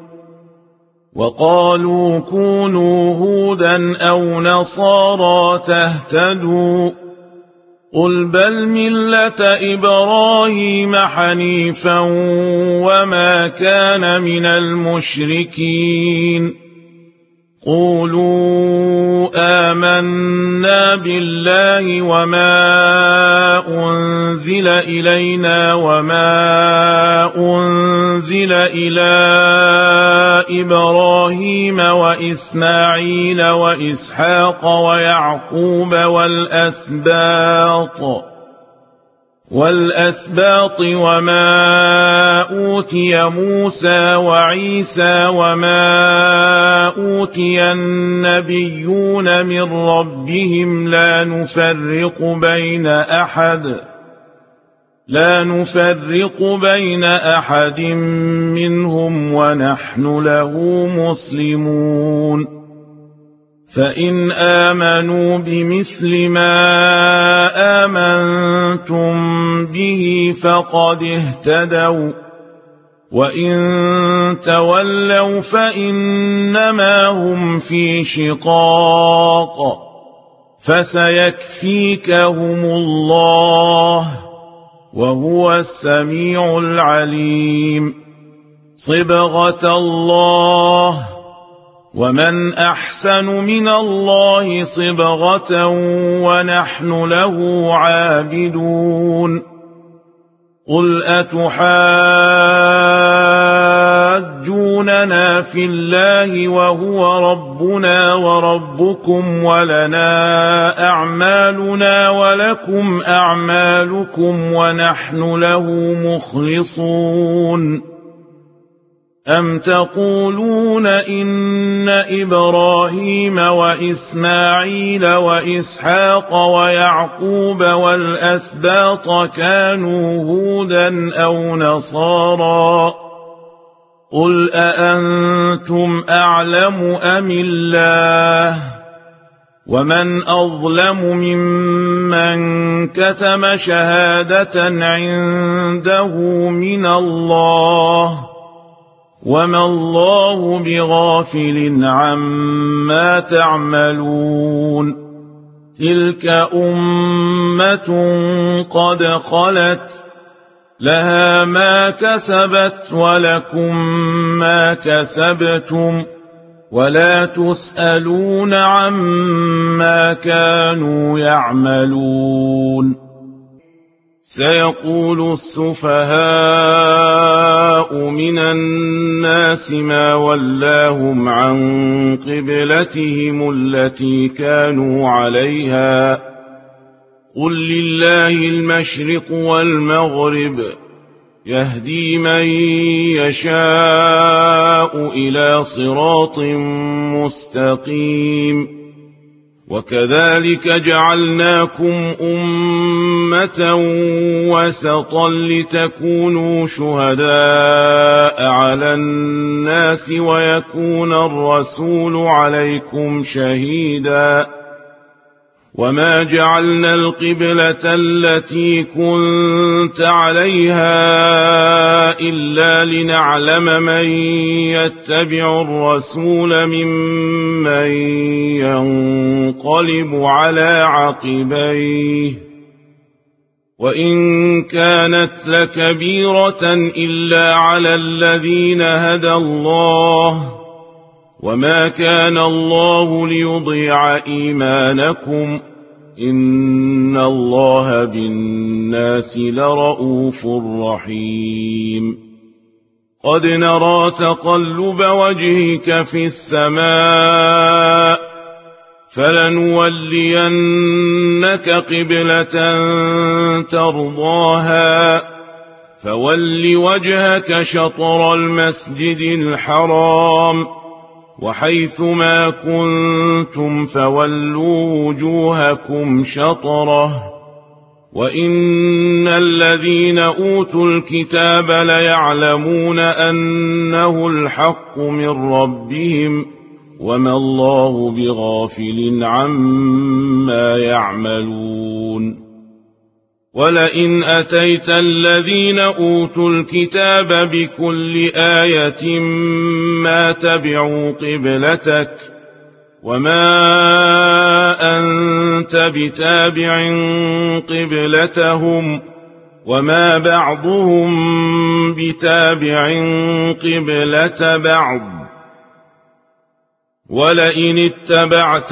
وقالوا كونوا هودا أو نصارى تهتدوا قل بل ملة إبراهيم حنيفا وما كان من المشركين قولوا آمنا بالله وما أنزل إلينا وما أنزل إلى إبراهيم وإسماعيل وإسحاق ويعقوب والأسباط والأسباط وما أوتي موسى وعيسى وما أوتي النبيون من ربهم لا نفرق بين أحد لا نفرق بين أحد منهم ونحن له مسلمون فإن آمنوا بمثل ما آمنتم به فقد اهتدوا وإن تولوا فإنما هم في شقاق فسيكفيكهم الله وهو السميع العليم صبغة الله ومن أحسن من الله صبغة ونحن له عابدون قل أتحاجوننا في الله وهو ربنا وربكم ولنا أعمالنا ولكم أعمالكم ونحن له مخلصون أم تقولون إن إبراهيم وإسماعيل وإسحاق ويعقوب والأسباط كانوا هودا أو نصارى قل أأنتم أعلم أم الله ومن أظلم ممن كتم شهادة عنده من الله وما الله بغافل عما تعملون تلك أمة قد خلت لها ما كسبت ولكم ما كسبتم ولا تسألون عما كانوا يعملون سيقول السفهاء من الناس الناس ما ولاهم عن قبلتهم التي كانوا عليها قل لله المشرق والمغرب يهدي من يشاء إلى صراط مستقيم وكذلك جعلناكم أمة وسطا لتكونوا شهداء على الناس ويكون الرسول عليكم شهيدا وما جعلنا القبلة التي كنت عليها إلا لنعلم من يتبع الرسول ممن ينقلب على عقبيه وإن كانت لكبيرة إلا على الذين هدى الله وما كان الله ليضيع إيمانكم إن الله بالناس لرءوف رحيم قد نرى تقلب وجهك في السماء فلنولينك قبلة ترضاها فول وجهك شطر المسجد الحرام وحيث ما كنتم فولوا وجوهكم شطره وإن الذين أوتوا الكتاب ليعلمون أنه الحق من ربهم وما الله بغافل عما يعملون ولئن أتيت الذين أوتوا الكتاب بكل آية ما تبعوا قبلتك وما أنت بتابع قبلتهم وما بعضهم بتابع قبلة بعض ولئن اتبعت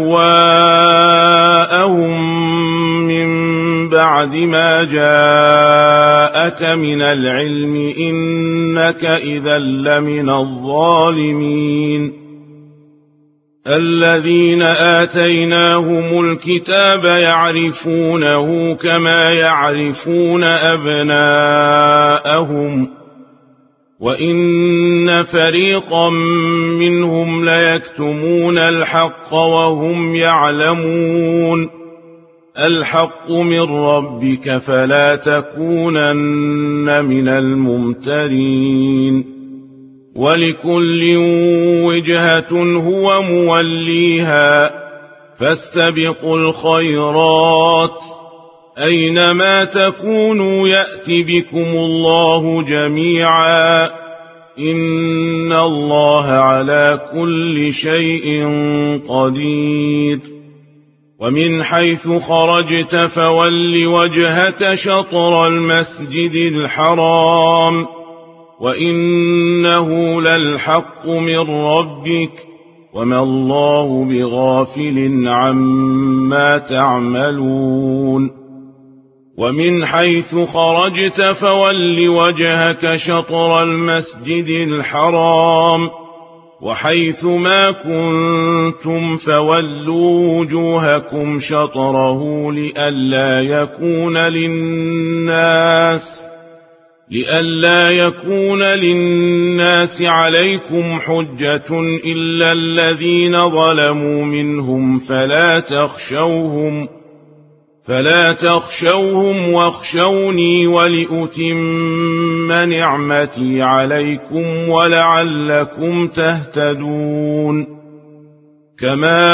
أهواءهم من بعد ما جاءك من العلم إنك إذا لمن الظالمين الذين آتيناهم الكتاب يعرفونه كما يعرفون أبناءهم وإن فريقا منهم ليكتمون الحق وهم يعلمون الحق من ربك فلا تكونن من الممترين ولكل وجهة هو موليها فاستبقوا الخيرات أينما تكونوا يأت بكم الله جميعا إن الله على كل شيء قدير ومن حيث خرجت فول وجهك شطر المسجد الحرام وإنه للحق من ربك وما الله بغافل عما تعملون ومن حيث خرجت فول وجهك شطر المسجد الحرام وحيث ما كنتم فولوا وجوهكم شطره لئلا يكون للناس لئلا يكون للناس عليكم حجة إلا الذين ظلموا منهم فلا تخشوهم فلا تخشوهم واخشوني ولأتم نعمتي عليكم ولعلكم تهتدون كما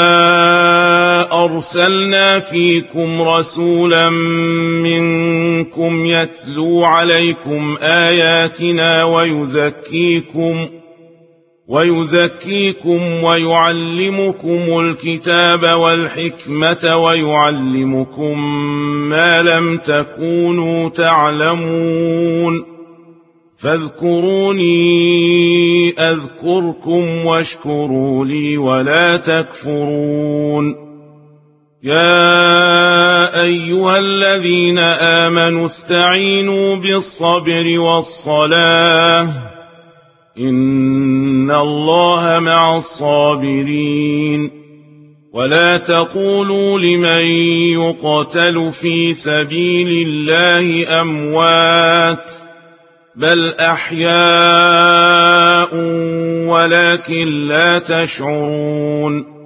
أرسلنا فيكم رسولا منكم يتلو عليكم آياتنا ويزكيكم ويزكيكم ويعلمكم الكتاب والحكمة ويعلمكم ما لم تكونوا تعلمون فاذكروني أذكركم واشكروا لي ولا تكفرون يا أيها الذين آمنوا استعينوا بالصبر والصلاة إن الله مع الصابرين ولا تقولوا لمن يقتل في سبيل الله أموات بل أحياء ولكن لا تشعرون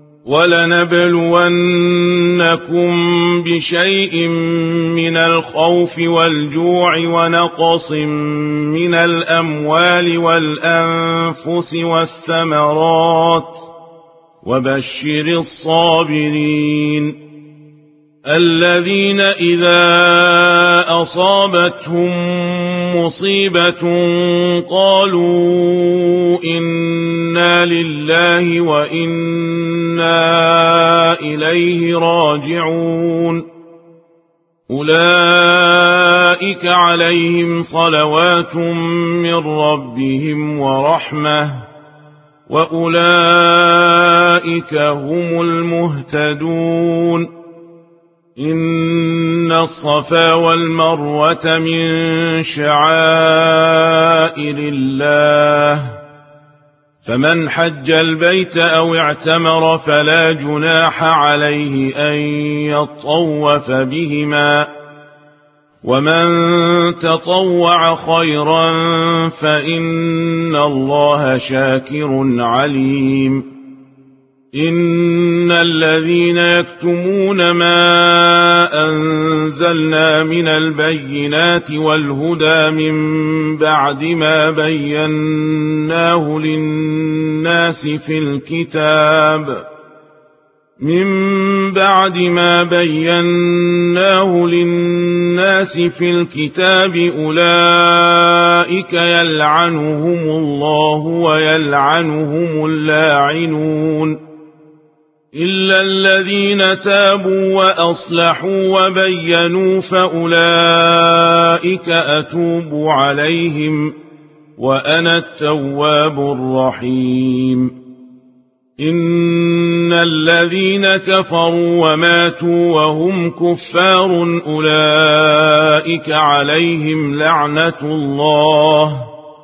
ولنبلونكم بشيء من الخوف والجوع ونقص من الأموال والأنفس والثمرات وبشر الصابرين الذين إذا أصابتهم مصيبة قالوا إنا لله وإنا إليه راجعون أولئك عليهم صلوات من ربهم ورحمة وأولئك هم المهتدون إن الصفا والمروة من شعائر الله فمن حج البيت أو اعتمر فلا جناح عليه أن يطوف بهما ومن تطوع خيرا فإن الله شاكر عليم إن الذين يكتمون ما أنزلنا من البينات والهدى من بعد ما بيناه للناس في الكتاب من بعد ما بيناه للناس في الكتاب أولئك يلعنهم الله ويلعنهم اللاعنون إلا الذين تابوا وأصلحوا وبينوا فأولئك أتوب عليهم وأنا التواب الرحيم إن الذين كفروا وماتوا وهم كفار أولئك عليهم لعنة الله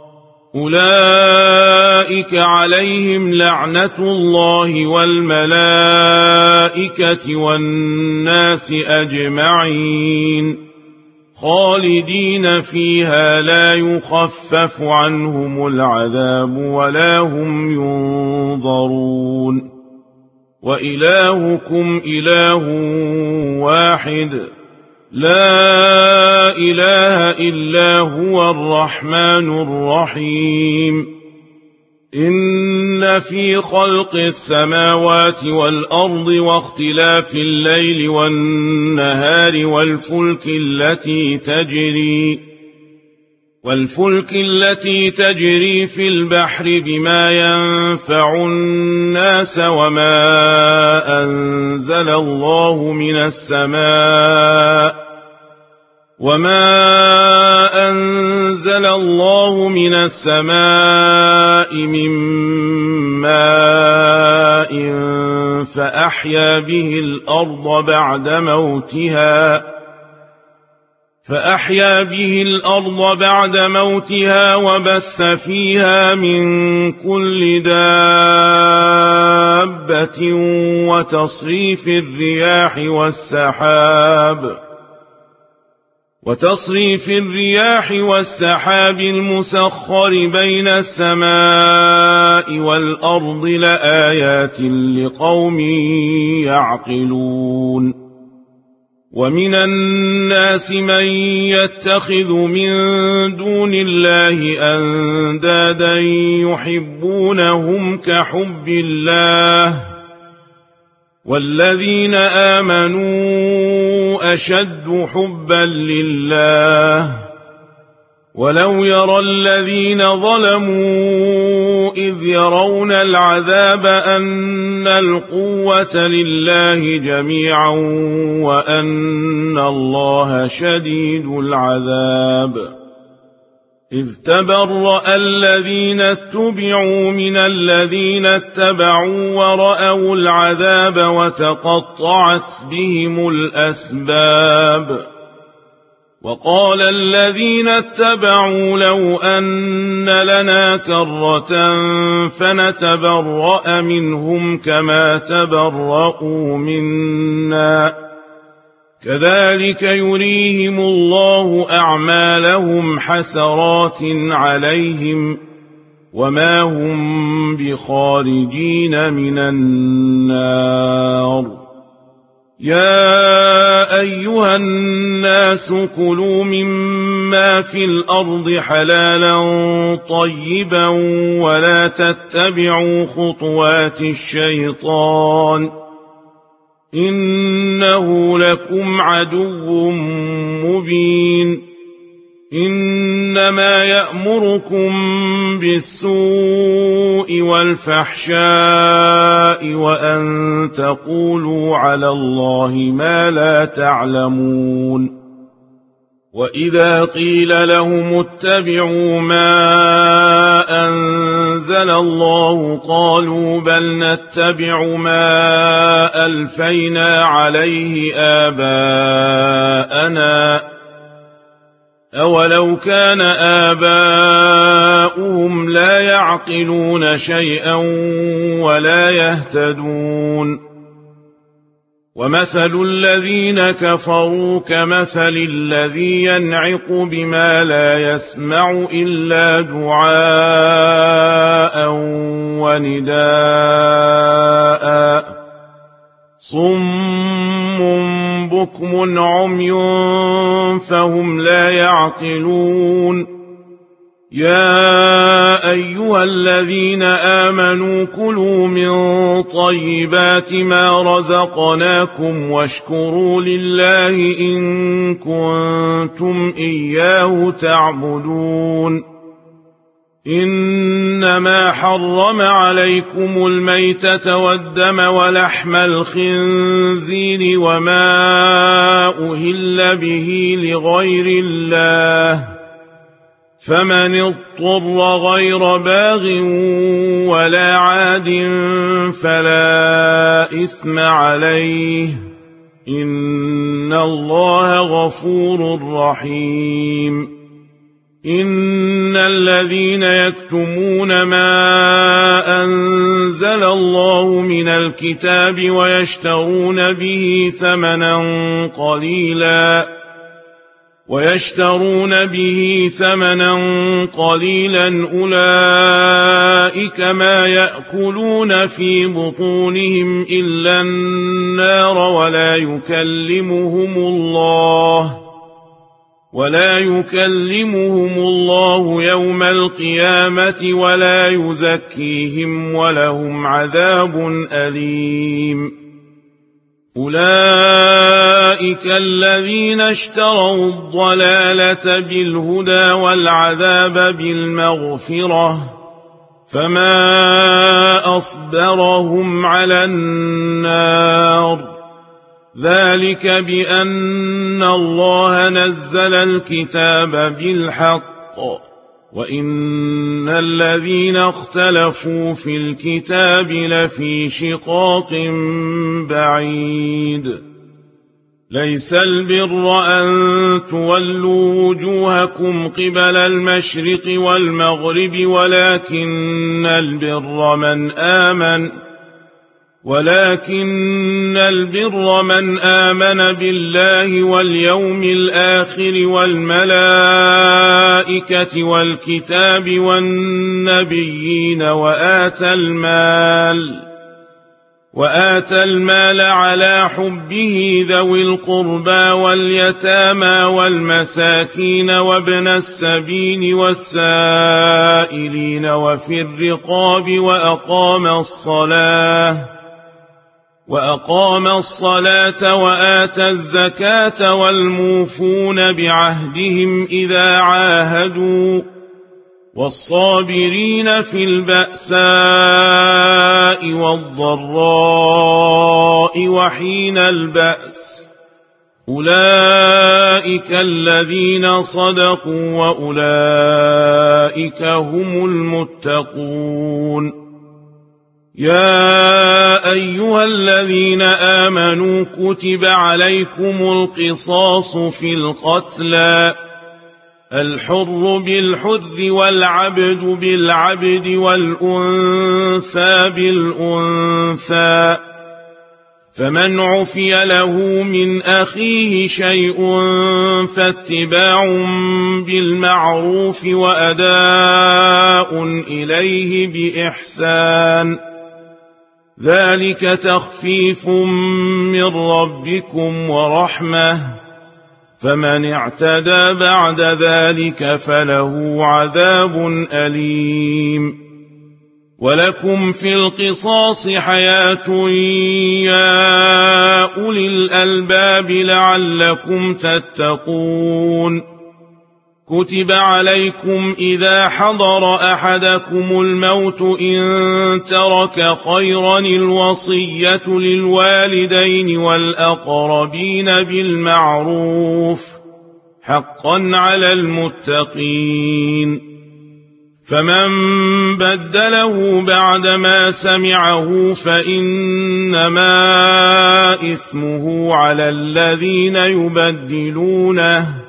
أولئك عليهم لعنة الله والملائكة والناس أجمعين خالدين فيها لا يخفف عنهم العذاب ولا هم ينظرون وإلهكم إله واحد لا إله إلا هو الرحمن الرحيم إن في خلق السماوات والأرض واختلاف الليل والنهار والفلك التي تجري والفلك التي تجري في البحر بما ينفع الناس وما أنزل الله من السماء وما أنزل الله من السماء من ماء فأحيا به الأرض بعد موتها فأحيا به الأرض بعد موتها وبث فيها من كل دابة وتصريف الرياح والسحاب وتصريف الرياح والسحاب المسخر بين السماء والأرض لآيات لقوم يعقلون ومن الناس من يتخذ من دون الله أندادا يحبونهم كحب الله والذين آمنوا أشد حبا لله ولو يرى الذين ظلموا إذ يرون العذاب أن القوة لله جميعا وأن الله شديد العذاب إذ تبرأ الذين اتبعوا من الذين اتبعوا ورأوا العذاب وتقطعت بهم الأسباب وقال الذين اتبعوا لو أن لنا كرة فنتبرأ منهم كما تبرؤوا منا كذلك يريهم الله أعمالهم حسرات عليهم وما هم بخارجين من النار يا أيها الناس كلوا مما في الأرض حلالا طيبا ولا تتبعوا خطوات الشيطان إنه لكم عدو مبين إنما يأمركم بالسوء والفحشاء وأن تقولوا على الله ما لا تعلمون وإذا قيل لهم اتبعوا ما أنزل الله قالوا بل نتبع ما ألفينا عليه آباءنا أولو كان آباؤهم لا يعقلون شيئا ولا يهتدون ومثل الذين كفروا كمثل الذي ينعق بما لا يسمع إلا دعاء ونداء صم بكم عمي فهم لا يعقلون يا أيها الذين آمنوا كلوا من طيبات ما رزقناكم واشكروا لله إن كنتم إياه تعبدون إنما حرم عليكم الميتة والدم ولحم الخنزير وما أهل به لغير الله فمن اضطر غير باغ ولا عاد فلا إثم عليه إن الله غفور رحيم إن الذين يكتمون ما أنزل الله من الكتاب ويشترون به ثمنا قليلا ويشترون به ثمنا قليلا أولئك ما يأكلون في بطونهم إلا النار ولا يكلمهم الله ولا يكلمهم الله يوم القيامة ولا يزكيهم ولهم عذاب أليم أولئك الذين اشتروا الضلالة بالهدى والعذاب بالمغفرة فما أصبرهم على النار ذلك بأن الله نزل الكتاب بالحق وإن الذين اختلفوا في الكتاب لفي شقاق بعيد ليس البر أن تولوا وجوهكم قبل المشرق والمغرب ولكن البر من آمن ولكن البر من آمن بالله واليوم الآخر والملائكة والكتاب والنبيين وآتى المال وآتى المال على حبه ذوي القربى واليتامى والمساكين وابن السبيل والسائلين وفي الرقاب وأقام الصلاة وأقام الصلاة وآتى الزكاة والموفون بعهدهم إذا عاهدوا والصابرين في البأساء والضراء وحين البأس أولئك الذين صدقوا وأولئك هم المتقون يا أيها الذين آمنوا كتب عليكم القصاص في القتلى الحر بالحر والعبد بالعبد والأنثى بالأنثى فمن عفي له من أخيه شيء فاتباع بالمعروف وأداء إليه بإحسان ذلك تخفيف من ربكم ورحمة فمن اعتدى بعد ذلك فله عذاب أليم ولكم في القصاص حياة يا أولي الألباب لعلكم تتقون كتب عليكم إذا حضر أحدكم الموت إن ترك خيرا الوصية للوالدين والأقربين بالمعروف حقا على المتقين فمن بدله بعدما سمعه فإنما إثمه على الذين يبدلونه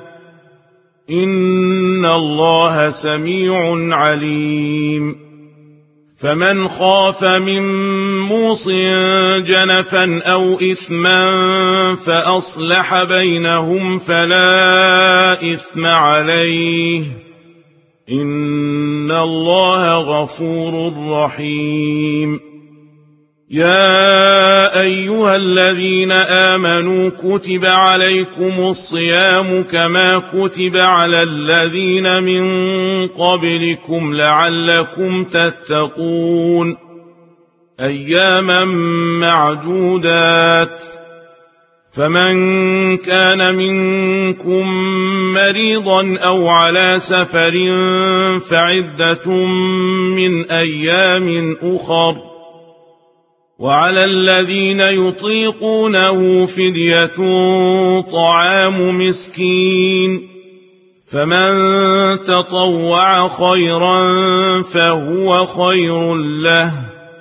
إن الله سميع عليم فمن خاف من موص جنفا أو إثما فأصلح بينهم فلا إثم عليه إن الله غفور رحيم يا أيها الذين آمنوا كتب عليكم الصيام كما كتب على الذين من قبلكم لعلكم تتقون أياما معدودات فمن كان منكم مريضا أو على سفر فعدة من أيام أخر وعلى الذين يطيقونه فدية طعام مسكين فمن تطوع خيرا فهو خير له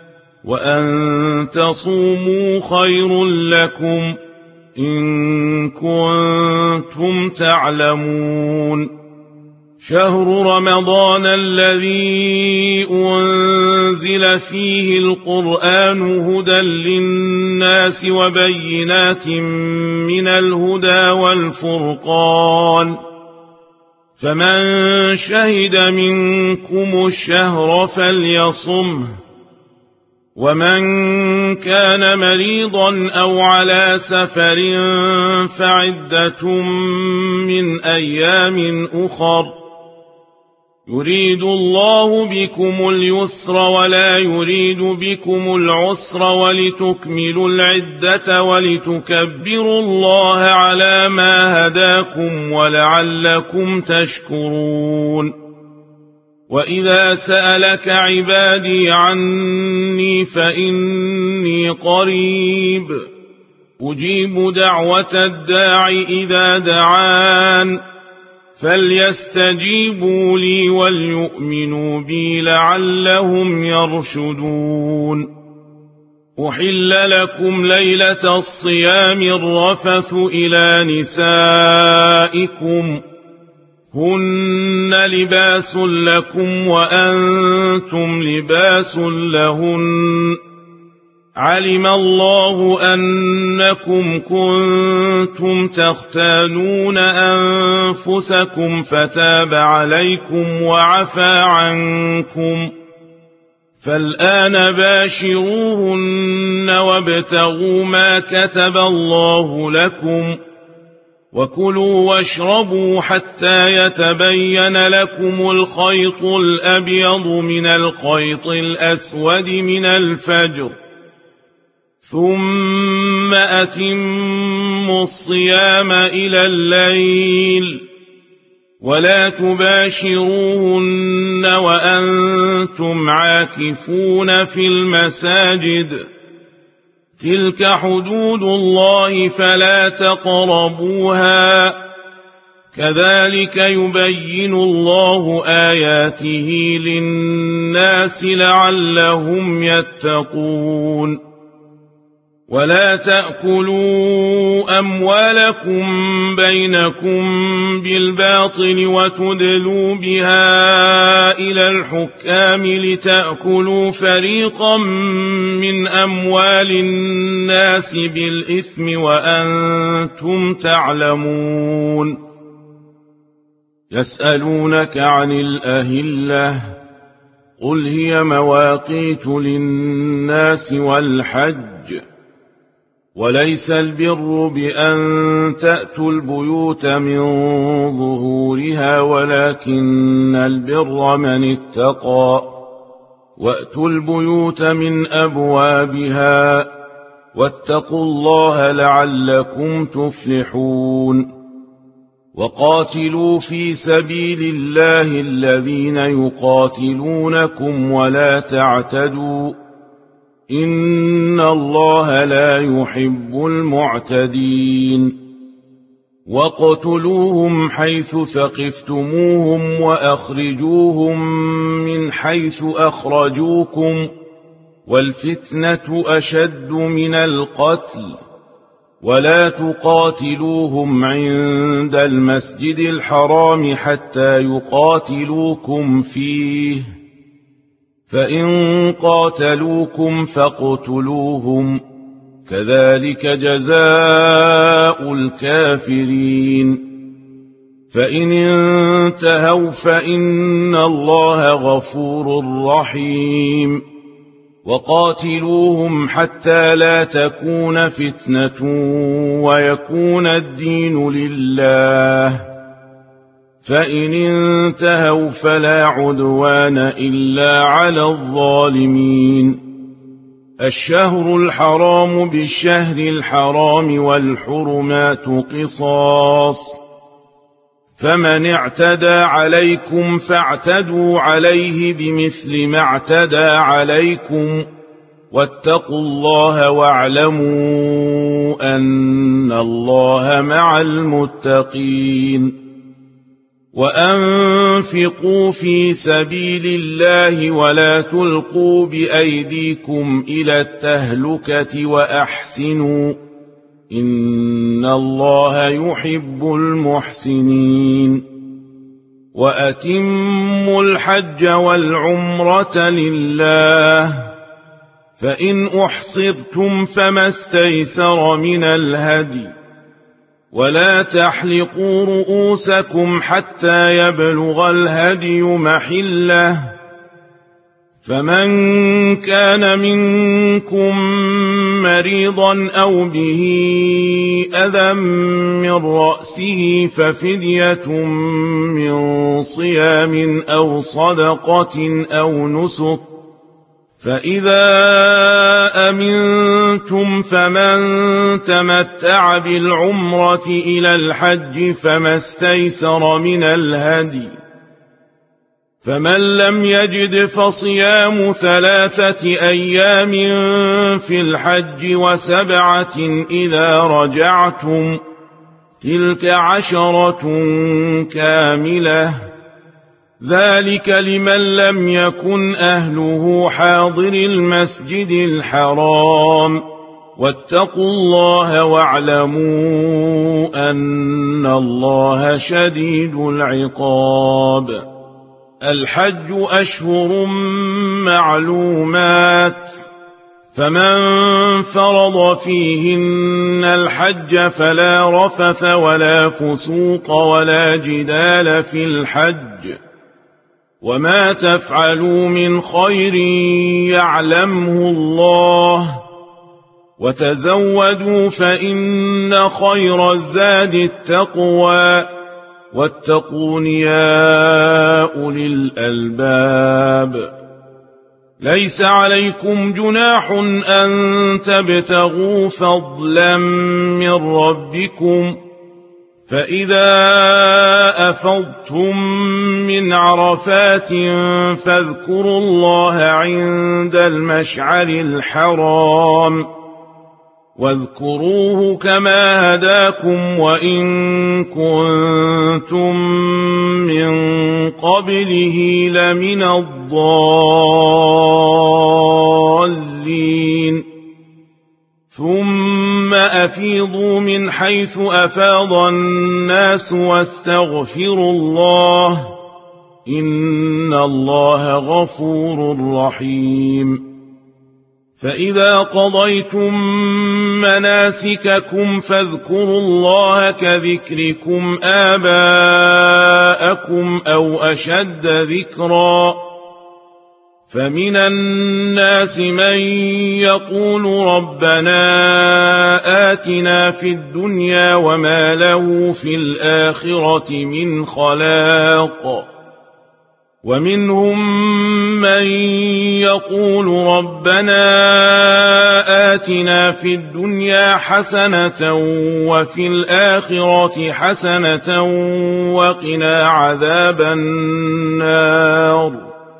وأن تصوموا خير لكم إن كنتم تعلمون شهر رمضان الذي أنزل فيه القرآن هدى للناس وبينات من الهدى والفرقان فمن شهد منكم الشهر فليصمه ومن كان مريضا أو على سفر فعدة من أيام أخر يريد الله بكم اليسر ولا يريد بكم العسر ولتكملوا العدة ولتكبروا الله على ما هداكم ولعلكم تشكرون وإذا سألك عبادي عني فإني قريب أجيب دعوة الداع إذا دعان فليستجيبوا لي وليؤمنوا بي لعلهم يرشدون أحل لكم ليلة الصيام الرفث إلى نسائكم هن لباس لكم وأنتم لباس لهن علم الله أنكم كنتم تختانون أنفسكم فتاب عليكم وعفى عنكم فالآن باشروهن وابتغوا ما كتب الله لكم وكلوا واشربوا حتى يتبين لكم الخيط الأبيض من الخيط الأسود من الفجر ثم أتموا الصيام إلى الليل ولا تباشروهن وأنتم عاكفون في المساجد تلك حدود الله فلا تقربوها كذلك يبين الله آياته للناس لعلهم يتقون ولا تأكلوا أموالكم بينكم بالباطل وتدلوا بها إلى الحكام لتأكلوا فريقا من أموال الناس بالإثم وأنتم تعلمون يسألونك عن الأهلة قل هي مواقيت للناس والحج وليس البر بأن تأتوا البيوت من ظهورها ولكن البر من اتقى وأتوا البيوت من أبوابها واتقوا الله لعلكم تفلحون وقاتلوا في سبيل الله الذين يقاتلونكم ولا تعتدوا إن الله لا يحب المعتدين واقتلوهم حيث ثقفتموهم وأخرجوهم من حيث أخرجوكم والفتنة أشد من القتل ولا تقاتلوهم عند المسجد الحرام حتى يقاتلوكم فيه فإن قاتلوكم فاقتلوهم كذلك جزاء الكافرين فإن انتهوا فإن الله غفور رحيم وقاتلوهم حتى لا تكون فتنة ويكون الدين لله فإن انتهوا فلا عدوان إلا على الظالمين الشهر الحرام بالشهر الحرام والحرمات قصاص فمن اعتدى عليكم فاعتدوا عليه بمثل ما اعتدى عليكم واتقوا الله واعلموا أن الله مع المتقين وأنفقوا في سبيل الله ولا تلقوا بأيديكم إلى التهلكة وأحسنوا إن الله يحب المحسنين وأتموا الحج والعمرة لله فإن أحصرتم فما استيسر من الهدي ولا تحلقوا رؤوسكم حتى يبلغ الهدي محله فمن كان منكم مريضا أو به أذى من رأسه ففدية من صيام أو صدقة أو نسك فإذا أمنتم فمن تمتع بالعمرة إلى الحج فما استيسر من الهدي فمن لم يجد فصيام ثلاثة أيام في الحج وسبعة إذا رجعتم تلك عشرة كاملة ذلك لمن لم يكن أهله حاضر المسجد الحرام واتقوا الله واعلموا أن الله شديد العقاب الحج أشهر معلومات فمن فرض فيهن الحج فلا رفث ولا فسوق ولا جدال في الحج وما تفعلوا من خير يعلمه الله وتزودوا فإن خير الزاد التقوى واتقون يا أولي الألباب ليس عليكم جناح أن تبتغوا فضلا من ربكم فإذا أفضتم من عرفات فاذكروا الله عند المشعر الحرام واذكروه كما هداكم وإن كنتم من قبله لمن الضالين ثم أفيضوا من حيث أفاض الناس واستغفروا الله إن الله غفور رحيم فإذا قضيتم مناسككم فاذكروا الله كذكركم آباءكم أو أشد ذكرا فمن الناس من يقول ربنا آتنا في الدنيا وما له في الآخرة من خلاق ومنهم من يقول ربنا آتنا في الدنيا حسنة وفي الآخرة حسنة وقنا عذاب النار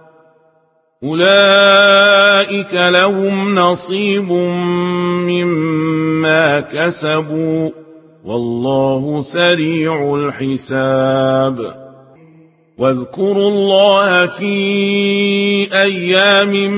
أولئك لهم نصيب مما كسبوا والله سريع الحساب واذكروا الله في أيام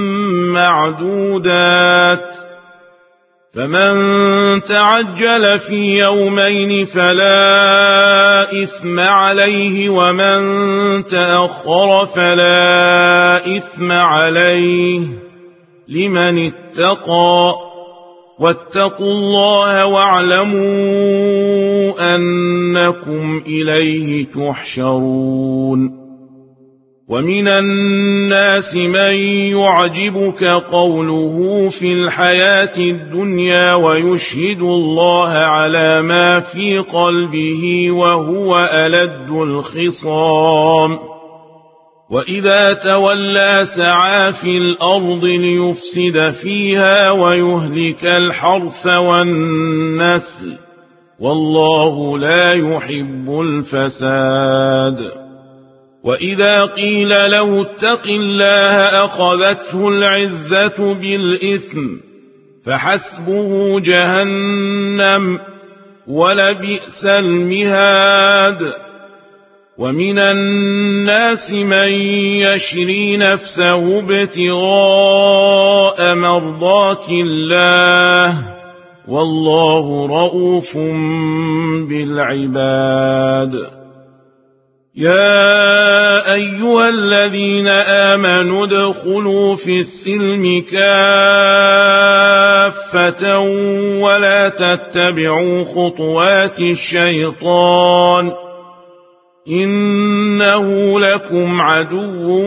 معدودات فمن تعجل في يومين فلا إثم عليه ومن تأخر فلا إثم عليه لمن اتقى واتقوا الله واعلموا أنكم إليه تحشرون ومن الناس من يعجبك قوله في الحياة الدنيا ويشهد الله على ما في قلبه وهو ألد الخصام وإذا تولى سعى في الأرض ليفسد فيها ويهلك الحرث والنسل والله لا يحب الفساد وإذا قيل له اتق الله أخذته العزة بالإثم فحسبه جهنم ولبئس المهاد ومن الناس من يشري نفسه ابتغاء مرضات الله والله رؤوف بالعباد يا أيها الذين آمنوا ادخلوا في السلم كافة ولا تتبعوا خطوات الشيطان إنه لكم عدو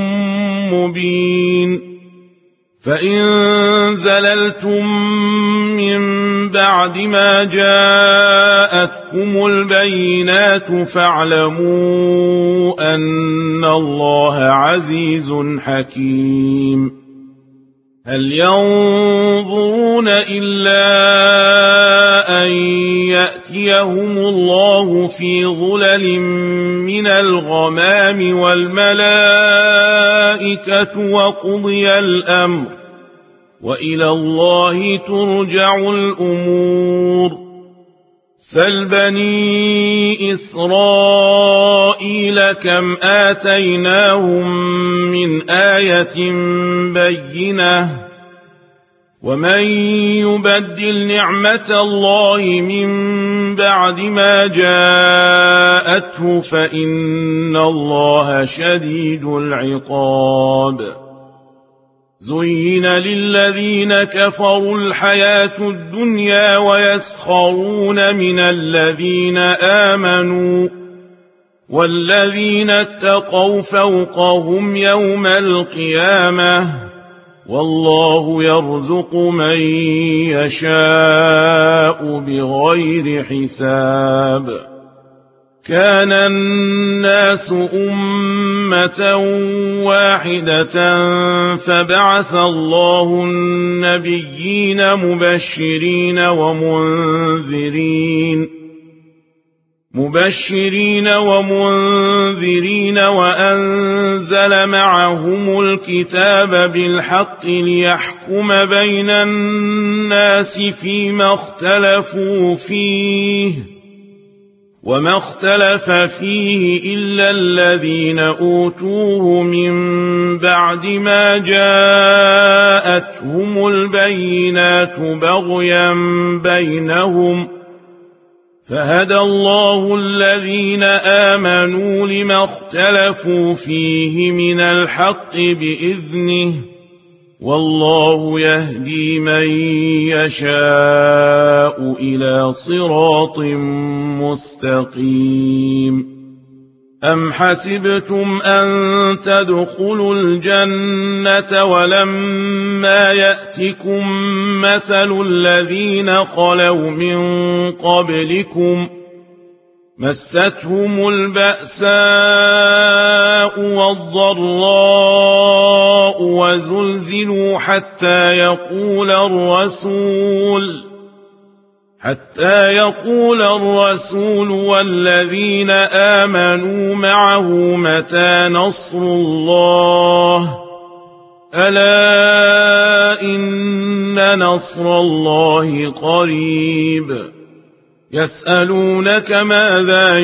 مبين فإن زللتم من بعد ما جاءتكم البينات فاعلموا أن الله عزيز حكيم هل ينظرون إلا أن يأتيهم الله في ظلل من الغمام والملائكة وقضي الأمر وإلى الله ترجع الأمور سل بني إسرائيل كم آتيناهم من آية بينة ومن يبدل نعمة الله من بعد ما جاءته فإن الله شديد العقاب زين للذين كفروا الحياة الدنيا ويسخرون من الذين آمنوا والذين اتقوا فوقهم يوم القيامة والله يرزق من يشاء بغير حساب كان الناس أمة واحدة فبعث الله النبيين مبشرين ومنذرين مبشرين ومنذرين وأنزل معهم الكتاب بالحق ليحكم بين الناس فيما اختلفوا فيه وما اختلف فيه إلا الذين أوتوه من بعد ما جاءتهم البينات بغيا بينهم فهدى الله الذين آمنوا لما اختلفوا فيه من الحق بإذنه والله يهدي من يشاء إلى صراط مستقيم. أم حسبتم أن تدخلوا الجنة ولما يأتكم مثل الذين خلوا من قبلكم مستهم البأساء والضراء وزلزلوا حتى يقول الرسول حتى يقول الرسول والذين آمنوا معه متى نصر الله ألا إن نصر الله قريب. يسألونك ماذا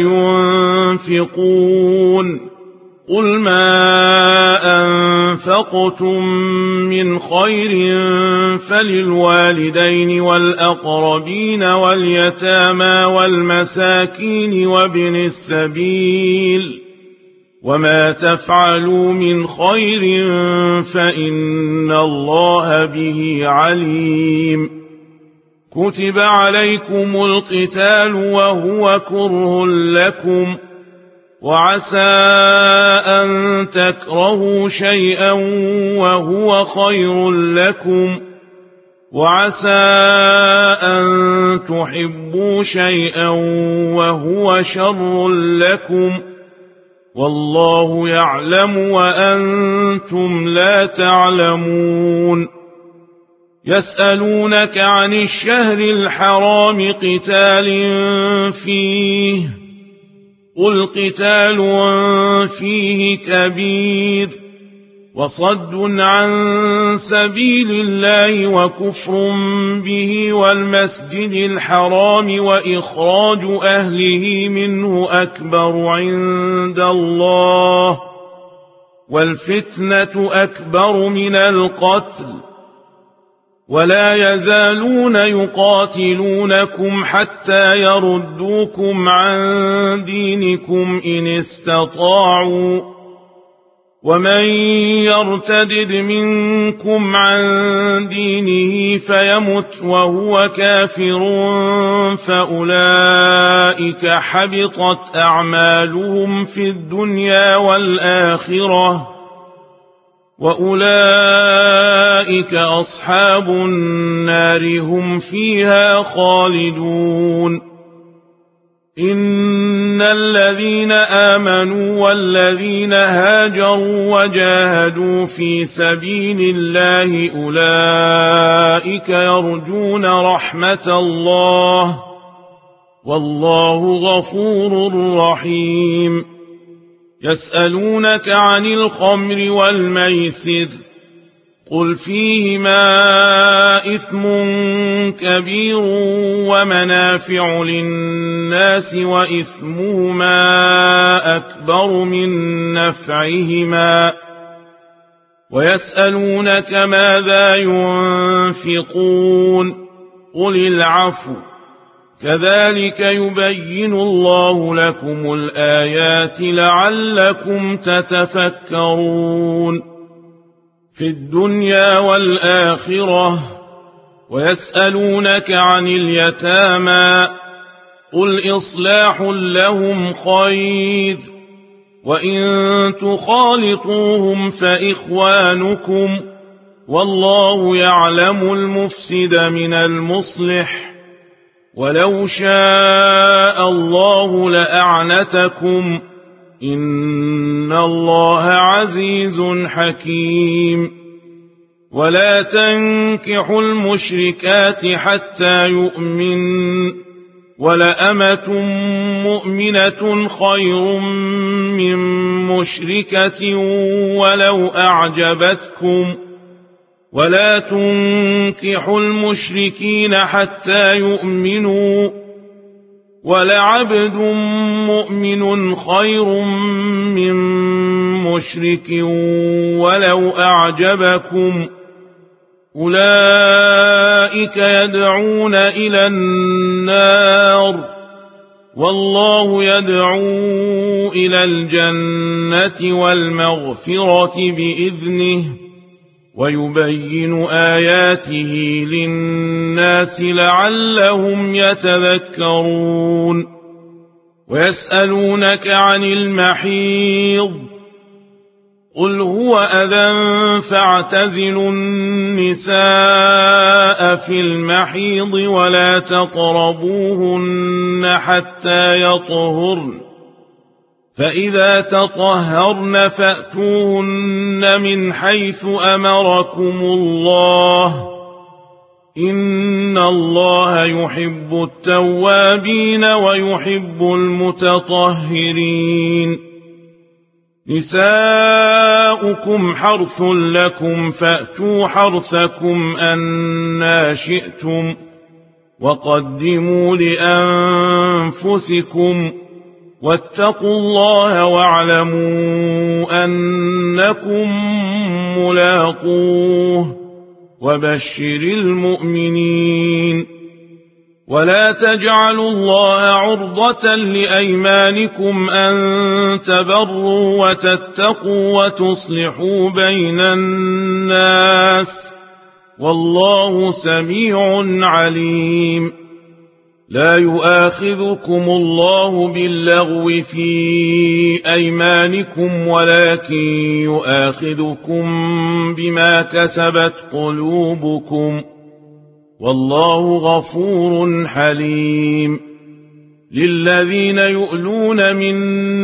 ينفقون قل ما أنفقتم من خير فللوالدين والأقربين واليتامى والمساكين وابن السبيل وما تفعلوا من خير فإن الله به عليم. كتب عليكم القتال وهو كره لكم وعسى أن تكرهوا شيئا وهو خير لكم وعسى أن تحبوا شيئا وهو شر لكم والله يعلم وأنتم لا تعلمون. يسألونك عن الشهر الحرام قتال فيه قل قتال فيه كبير وصد عن سبيل الله وكفر به والمسجد الحرام وإخراج أهله منه أكبر عند الله والفتنة أكبر من القتل ولا يزالون يقاتلونكم حتى يردوكم عن دينكم إن استطاعوا ومن يرتدد منكم عن دينه فيمت وهو كافر فأولئك حبطت أعمالهم في الدنيا والآخرة وأولئك أصحاب النار هم فيها خالدون. إن الذين آمنوا والذين هاجروا وجاهدوا في سبيل الله أولئك يرجون رحمة الله والله غفور رحيم. يسألونك عن الخمر والميسر قل فيهما إثم كبير ومنافع للناس وإثمهما أكبر من نفعهما ويسألونك ماذا ينفقون قل العفو كذلك يبين الله لكم الآيات لعلكم تتفكرون في الدنيا والآخرة. ويسألونك عن اليتامى قل إصلاح لهم خير وإن تخالطوهم فإخوانكم والله يعلم المفسد من المصلح ولو شاء الله لأعنتكم إن الله عزيز حكيم. ولا تنكحوا المشركات حتى يؤمن ولأمة مؤمنة خير من مشركة ولو أعجبتكم ولا تنكحوا المشركين حتى يؤمنوا ولعبد مؤمن خير من مشرك ولو أعجبكم أولئك يدعون إلى النار والله يدعو إلى الجنة والمغفرة بإذنه ويبين آياته للناس لعلهم يتذكرون ويسألونك عن المحيض قل هو أذى فاعتزلوا النساء في المحيض ولا تقربوهن حتى يطهرن فإذا تطهرن فأتوهن من حيث أمركم الله إن الله يحب التوابين ويحب المتطهرين نساؤكم حرث لكم فأتوا حرثكم أنى شئتم وقدموا لأنفسكم واتقوا الله واعلموا أنكم ملاقوه وبشر المؤمنين ولا تجعلوا الله عرضة لأيمانكم أن تبروا وتتقوا وتصلحوا بين الناس والله سميع عليم لا يؤاخذكم الله باللغو في أيمانكم ولكن يؤاخذكم بما كسبت قلوبكم والله غفور حليم للذين يؤلون من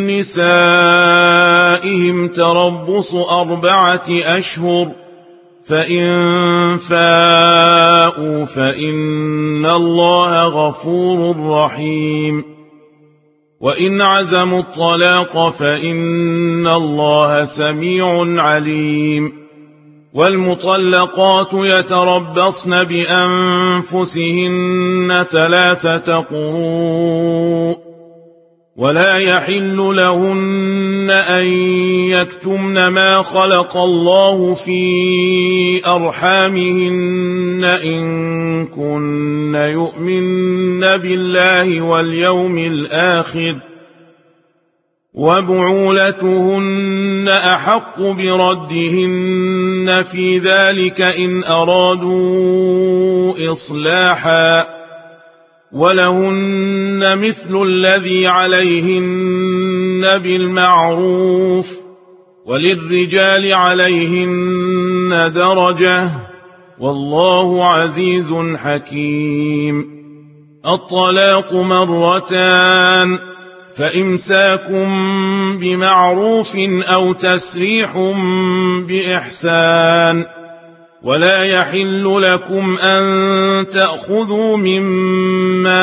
نسائهم تربص أربعة أشهر فإن فاءوا فإن الله غفور رحيم وإن عزموا الطلاق فإن الله سميع عليم والمطلقات يتربصن بأنفسهن ثلاثة قروء ولا يحل لهن أن يكتمن ما خلق الله في أرحامهن إن كن يؤمن بالله واليوم الآخر وبعولتهن أحق بردهن في ذلك إن أرادوا إصلاحا ولهن مثل الذي عليهن بالمعروف وللرجال عليهن درجة والله عزيز حكيم الطلاق مرتان فإمساكم بمعروف أو تسريح بإحسان ولا يحل لكم أن تأخذوا مما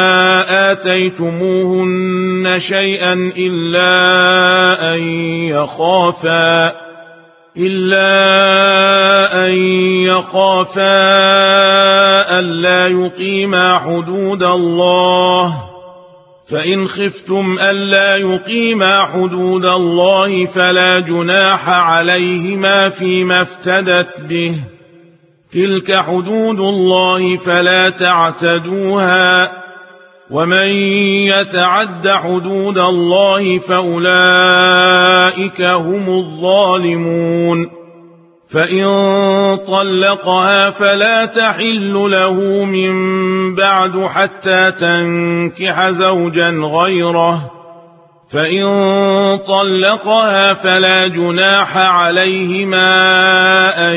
آتيتموهن شيئا إلا أن يخافا إلا أن يخافا ألا يقيما حدود الله فإن خفتم ألا يقيما حدود الله فلا جناح عليهما فيما افتدت به تلك حدود الله فلا تعتدوها ومن يتعد حدود الله فأولئك هم الظالمون فإن طلقها فلا تحل له من بعد حتى تنكح زوجا غيره فإن طلقها فلا جناح عليهما أن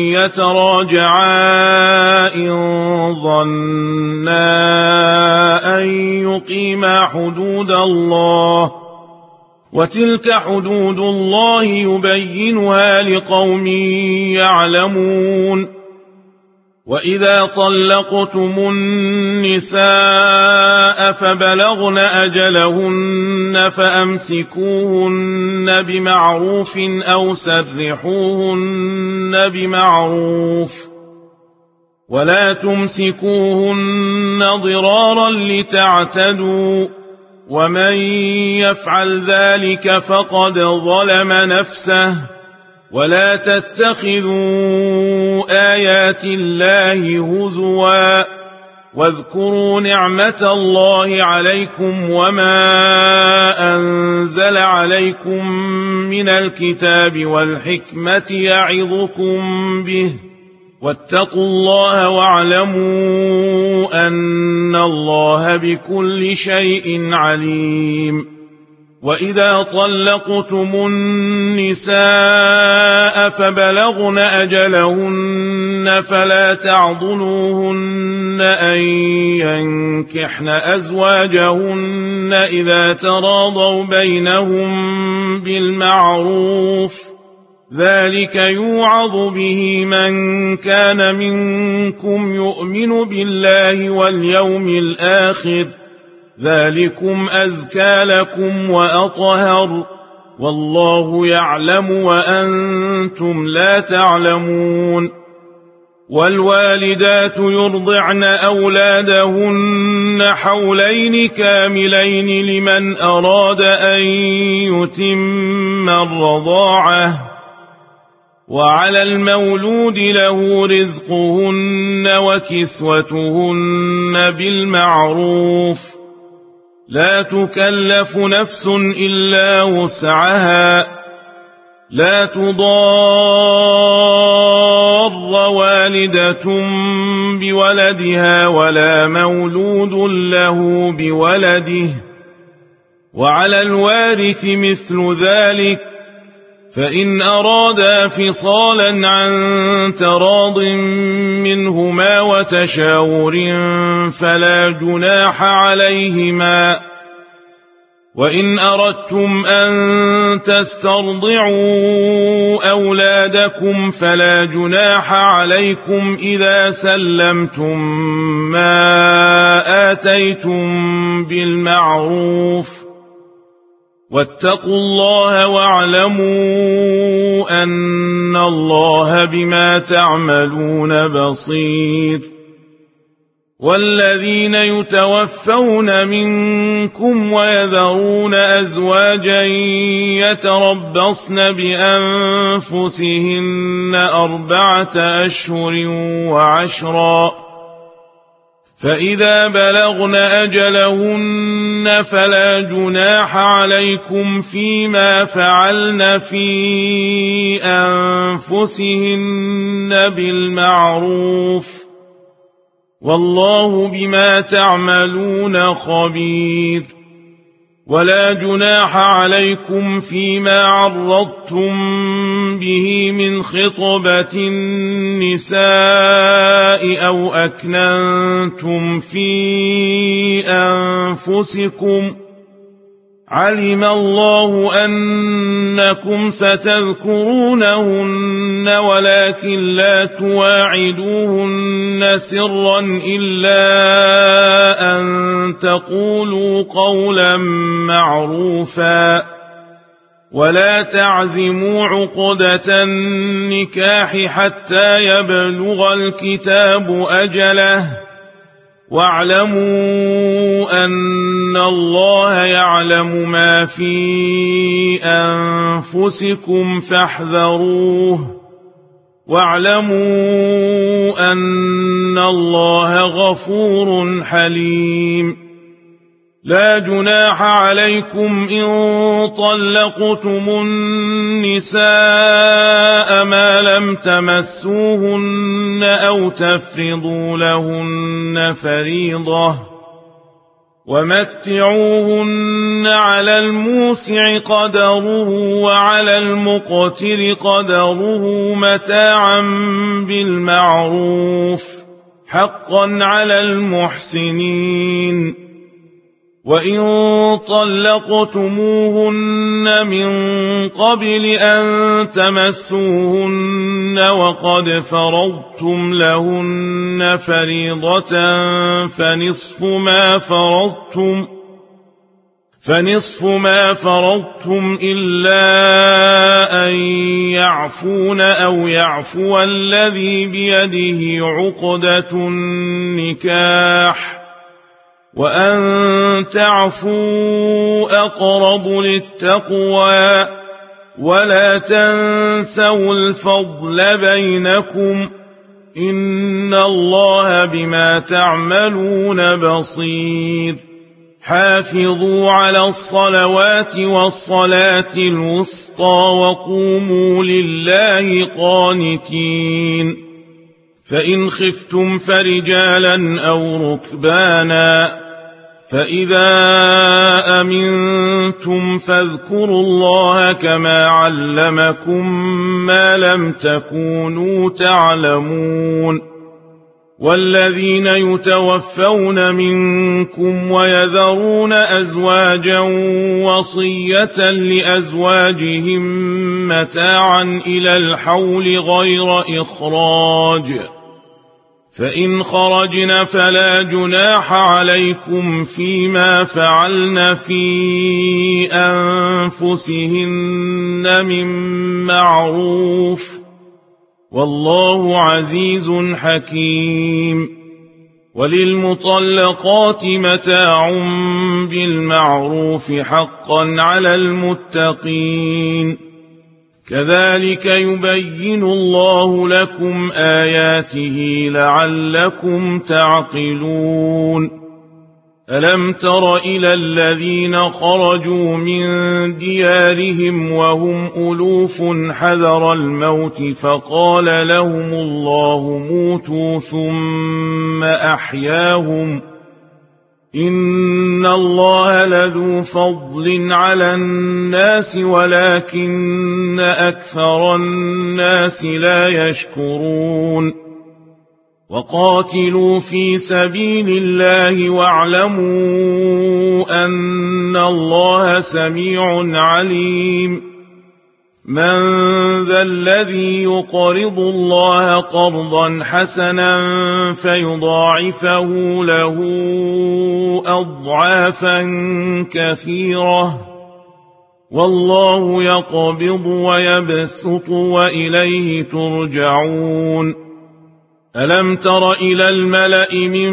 يتراجعا إن ظنا أن يقيما حدود الله وتلك حدود الله يبينها لقوم يعلمون وإذا طلقتم النساء فبلغن أجلهن فأمسكوهن بمعروف أو سرحوهن بمعروف ولا تمسكوهن ضرارا لتعتدوا ومن يفعل ذلك فقد ظلم نفسه ولا تتخذوا آيات الله هزوا واذكروا نعمة الله عليكم وما أنزل عليكم من الكتاب والحكمة يعظكم به واتقوا الله واعلموا أن الله بكل شيء عليم. وإذا طلقتم النساء فبلغن أجلهن فلا تعضلوهن أن ينكحن أزواجهن إذا تراضوا بينهم بالمعروف ذلك يوعظ به من كان منكم يؤمن بالله واليوم الآخر ذلكم أزكى لكم وأطهر والله يعلم وأنتم لا تعلمون. والوالدات يرضعن أولادهن حولين كاملين لمن أراد أن يتم الرضاعة وعلى المولود له رزقهن وكسوتهن بالمعروف لا تكلف نفس إلا وسعها لا تضار والدة بولدها ولا مولود له بولده وعلى الوارث مثل ذلك فإن أرادا فصالا عن تراض منهما وتشاور فلا جناح عليهما. وإن أردتم أن تسترضعوا أولادكم فلا جناح عليكم إذا سلمتم ما آتيتم بالمعروف واتقوا الله واعلموا أن الله بما تعملون بصير. والذين يتوفون منكم ويذرون أزواجا يتربصن بأنفسهن أربعة أشهر وعشرا فإذا بلغن أجلهن فلا جناح عليكم فيما فعلن في أنفسهن بالمعروف والله بما تعملون خبير. ولا جناح عليكم فيما عرضتم به من خطبة النساء أو أكننتم في أنفسكم علم الله أنكم ستذكرونهن ولكن لا تواعدوهن سرا إلا أن تقولوا قولا معروفا ولا تعزموا عقدة النكاح حتى يبلغ الكتاب أجله واعلموا أن الله يعلم ما في أنفسكم فاحذروه واعلموا أن الله غفور حليم. لا جناح عليكم إن طلقتم النساء ما لم تمسوهن أو تفرضوا لهن فريضة ومتعوهن على الموسع قدره وعلى المقتر قدره متاعا بالمعروف حقا على المحسنين. وإن طلقتموهن من قبل أن تمسوهن وقد فرضتم لهن فريضة فنصف ما فرضتم فنصف ما فرضتم إلا أن يعفون أو يعفو الذي بيده عقدة النكاح وأن تعفوا أقرب للتقوى ولا تنسوا الفضل بينكم إن الله بما تعملون بصير حافظوا على الصلوات والصلاة الوسطى وقوموا لله قانتين فإن خفتم فرجالا أو ركبانا فإذا أمنتم فاذكروا الله كما علمكم ما لم تكونوا تعلمون والذين يتوفون منكم ويذرون أزواجا وصية لأزواجهم متاعا إلى الحول غير إخراج فإن خرجن فلا جناح عليكم فيما فعلن في أنفسهن من معروف والله عزيز حكيم وللمطلقات متاع بالمعروف حقا على المتقين كذلك يبين الله لكم آياته لعلكم تعقلون ألم تر إلى الذين خرجوا من ديارهم وهم ألوف حذر الموت فقال لهم الله موتوا ثم أحياهم إن الله لذو فضل على الناس ولكن أكثر الناس لا يشكرون وقاتلوا في سبيل الله واعلموا أن الله سميع عليم من ذا الذي يقرض الله قرضا حسنا فيضاعفه له أضعافا كثيرة والله يقبض ويبسط وإليه ترجعون ألم تر إلى الملأ من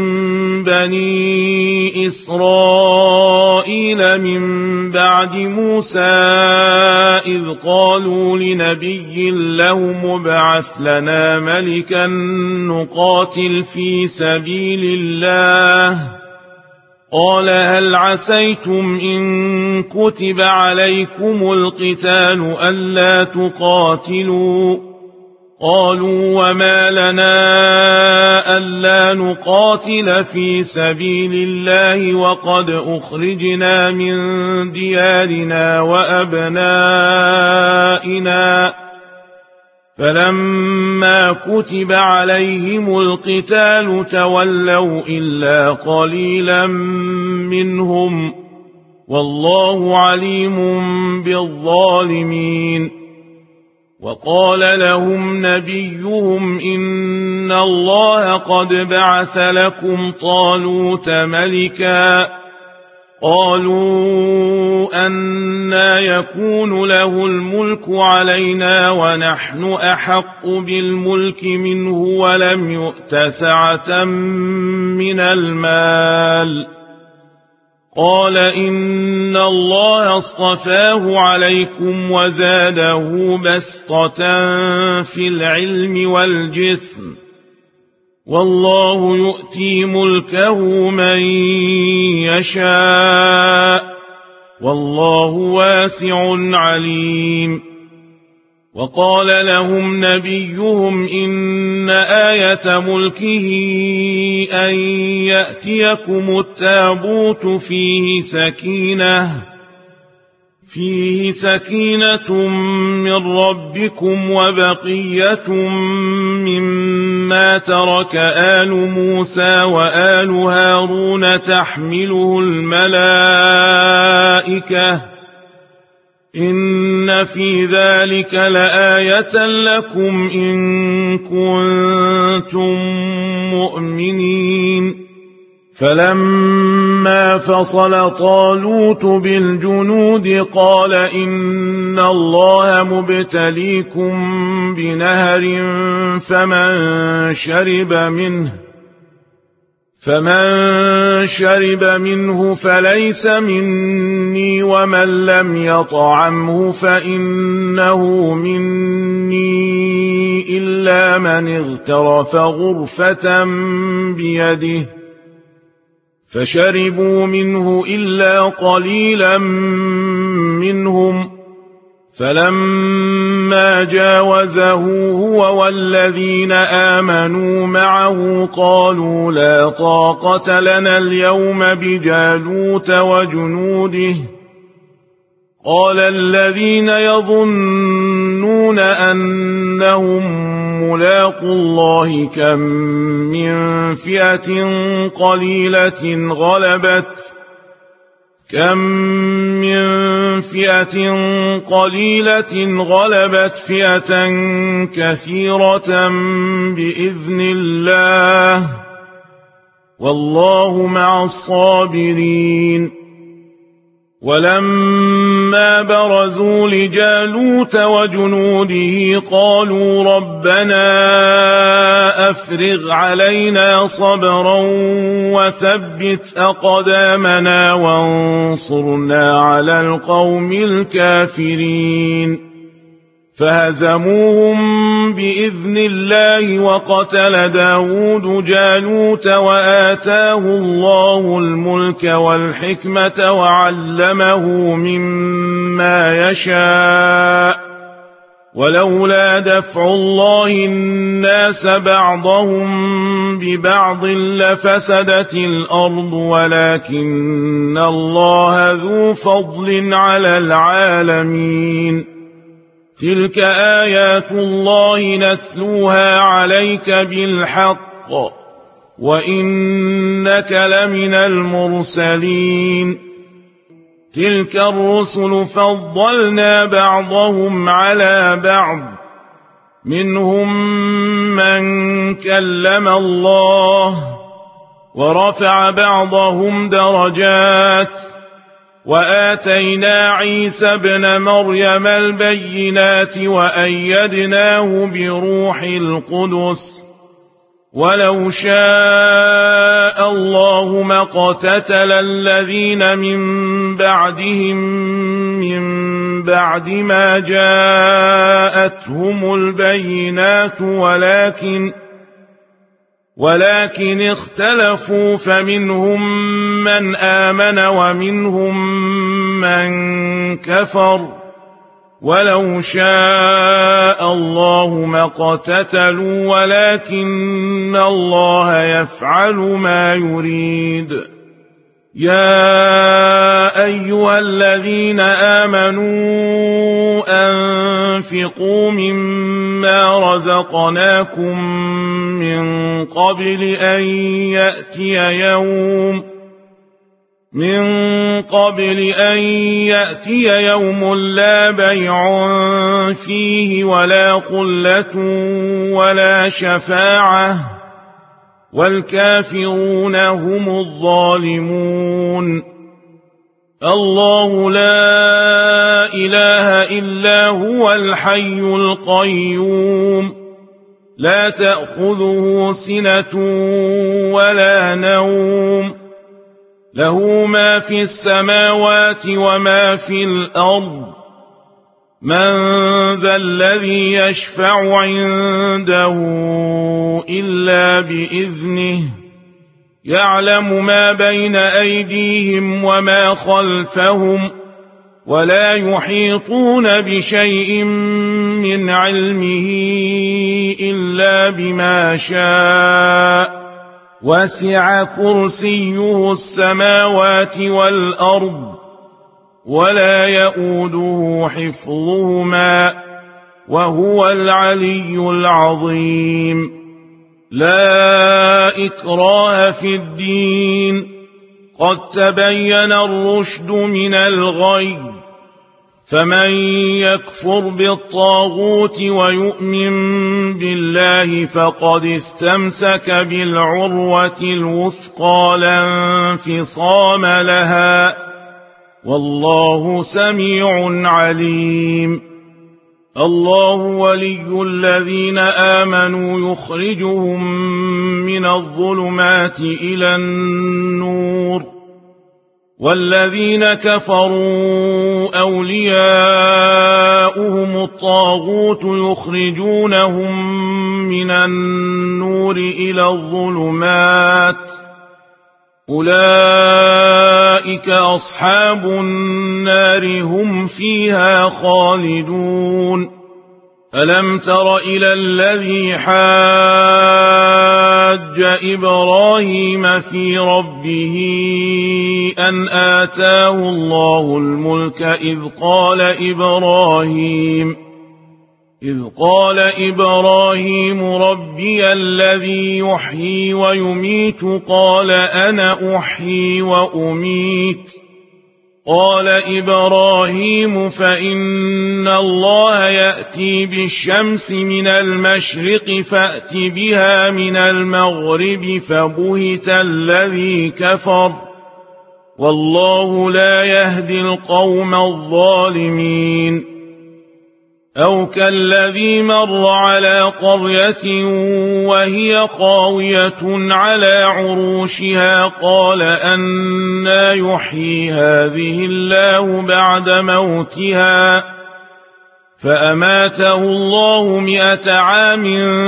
بني إسرائيل من بعد موسى إذ قالوا لنبي له مبعث لنا ملكا نقاتل في سبيل الله قال هل عسيتم إن كتب عليكم القتال ألا تقاتلوا قالوا وما لنا ألا نقاتل في سبيل الله وقد أخرجنا من ديارنا وأبنائنا فلما كتب عليهم القتال تولوا إلا قليلا منهم والله عليم بالظالمين وقال لهم نبيهم إن الله قد بعث لكم طالوت ملكا قالوا أنى يكون له الملك علينا ونحن أحق بالملك منه ولم يؤت سعة من المال قال إن الله اصطفاه عليكم وزاده بسطة في العلم والجسم والله يؤتي ملكه من يشاء والله واسع عليم وقال لهم نبيهم إن آية ملكه أن يأتيكم التابوت فيه سكينة فيه سكينة من ربكم وبقية مما ترك آل موسى وآل هارون تحمله الملائكة إن في ذلك لآية لكم إن كنتم مؤمنين فلما فصل طالوت بالجنود قال إن الله مبتليكم بنهر فمن شرب منه فمن شرب منه فليس مني ومن لم يطعمه فإنه مني إلا من اغترف غرفة بيده فشربوا منه إلا قليلا منهم فلما جاوزه هو والذين آمنوا معه قالوا لا طاقة لنا اليوم بجالوت وجنوده قال الذين يظنون أنهم ملاقو الله كم من فئة قليلة غلبت كم من فئة قليلة غلبت فئة كثيرة بإذن الله والله مع الصابرين ولما برزوا لجالوت وجنوده قالوا ربنا أفرغ علينا صبرا وثبت أقدامنا وانصرنا على القوم الكافرين فهزموهم بإذن الله وقتل داود جالوت وآتاه الله الملك والحكمة وعلمه مما يشاء ولولا دفع الله الناس بعضهم ببعض لفسدت الأرض ولكن الله ذو فضل على العالمين تلك آيات الله نتلوها عليك بالحق وإنك لمن المرسلين تلك الرسل فضلنا بعضهم على بعض منهم من كلم الله ورفع بعضهم درجات وآتينا عيسى ابن مريم البينات وأيدناه بروح القدس ولو شاء الله ما اقتتل الذين من بعدهم من بعد ما جاءتهم البينات ولكن ولكن اختلفوا فمنهم من آمن ومنهم من كفر ولو شاء الله ما اقتتلوا ولكن الله يفعل ما يريد يا أيها الذين آمنوا أنفقوا مما رزقناكم من قبل أن يأتي يوم من قبل أن يأتي يوم لا بيع فيه ولا خلة ولا شفاعة والكافرون هم الظالمون الله لا إله إلا هو الحي القيوم لا تأخذه سنة ولا نوم له ما في السماوات وما في الأرض من ذا الذي يشفع عنده إلا بإذنه يعلم ما بين أيديهم وما خلفهم ولا يحيطون بشيء من علمه إلا بما شاء وسع كرسيه السماوات والأرض ولا يؤوده حفظهما وهو العلي العظيم لا إكراه في الدين قد تبين الرشد من الغي فمن يكفر بالطاغوت ويؤمن بالله فقد استمسك بالعروة الوثقى لا انفصام لها والله سميع عليم الله ولي الذين آمنوا يخرجهم من الظلمات إلى النور والذين كفروا أولياؤهم الطاغوت يخرجونهم من النور إلى الظلمات أولئك أصحاب النار هم فيها خالدون ألم تر إلى الذي حاج إبراهيم في ربه أن آتاه الله الملك إذ قال إبراهيم إذ قال إبراهيم ربي الذي يحيي ويميت قال أنا أحيي وأميت قال إبراهيم فإن الله يأتي بالشمس من المشرق فأت بها من المغرب فبهت الذي كفر والله لا يهدي القوم الظالمين أو كالذي مر على قرية وهي خاوية على عروشها قال أنى يحيي هذه الله بعد موتها فأماته الله مئة عام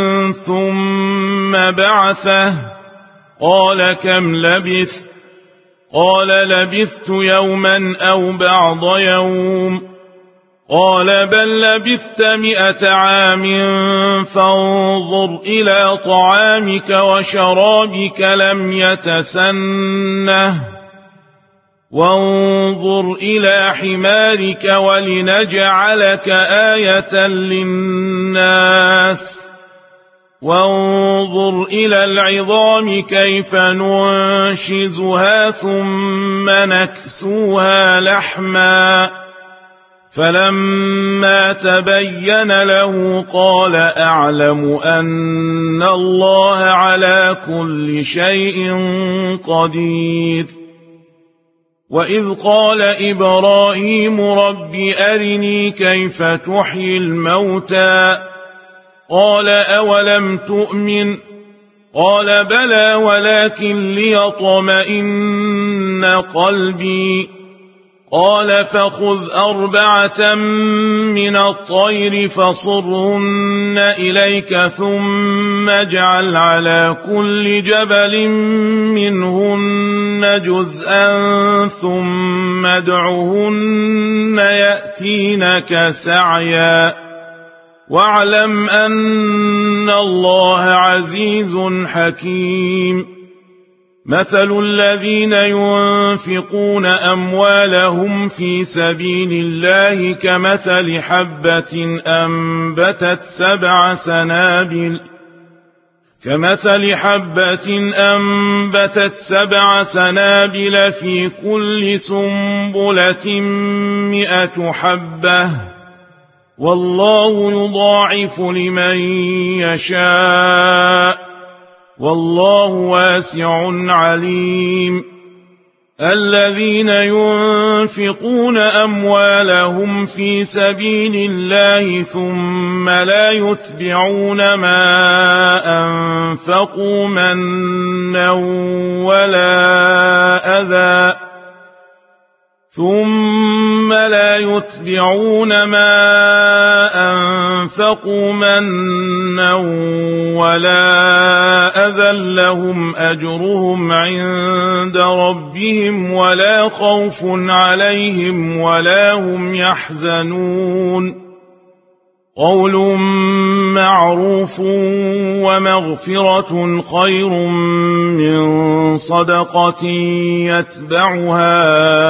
ثم بعثه قال كم لبثت قال لبثت يوما أو بعض يوم قال بل لبثت مئة عام فانظر إلى طعامك وشرابك لم يتسنه وانظر إلى حمارك ولنجعلك آية للناس وانظر إلى العظام كيف ننشزها ثم نكسوها لحما فلما تبين له قال أعلم أن الله على كل شيء قدير وإذ قال إبراهيم رب أرني كيف تحيي الموتى قال أولم تؤمن قال بلى ولكن ليطمئن قلبي قال فخذ أربعة من الطير فصرهن إليك ثم اجعل على كل جبل منهن جزءا ثم ادعهن يأتينك سعيا واعلم أن الله عزيز حكيم مثل الذين ينفقون أموالهم في سبيل الله كمثل حبة أنبتت سبع سنابل كمثل حبة أنبتت سبع سنابل في كل سنبلة مئة حبة والله يضاعف لمن يشاء والله واسع عليم الذين ينفقون أموالهم في سبيل الله ثم لا يتبعون ما أنفقوا منا ولا أذى ثم لا يتبعون ما أنفقوا منا ولا أذى لهم أجرهم عند ربهم ولا خوف عليهم ولا هم يحزنون قول معروف ومغفرة خير من صدقة يتبعها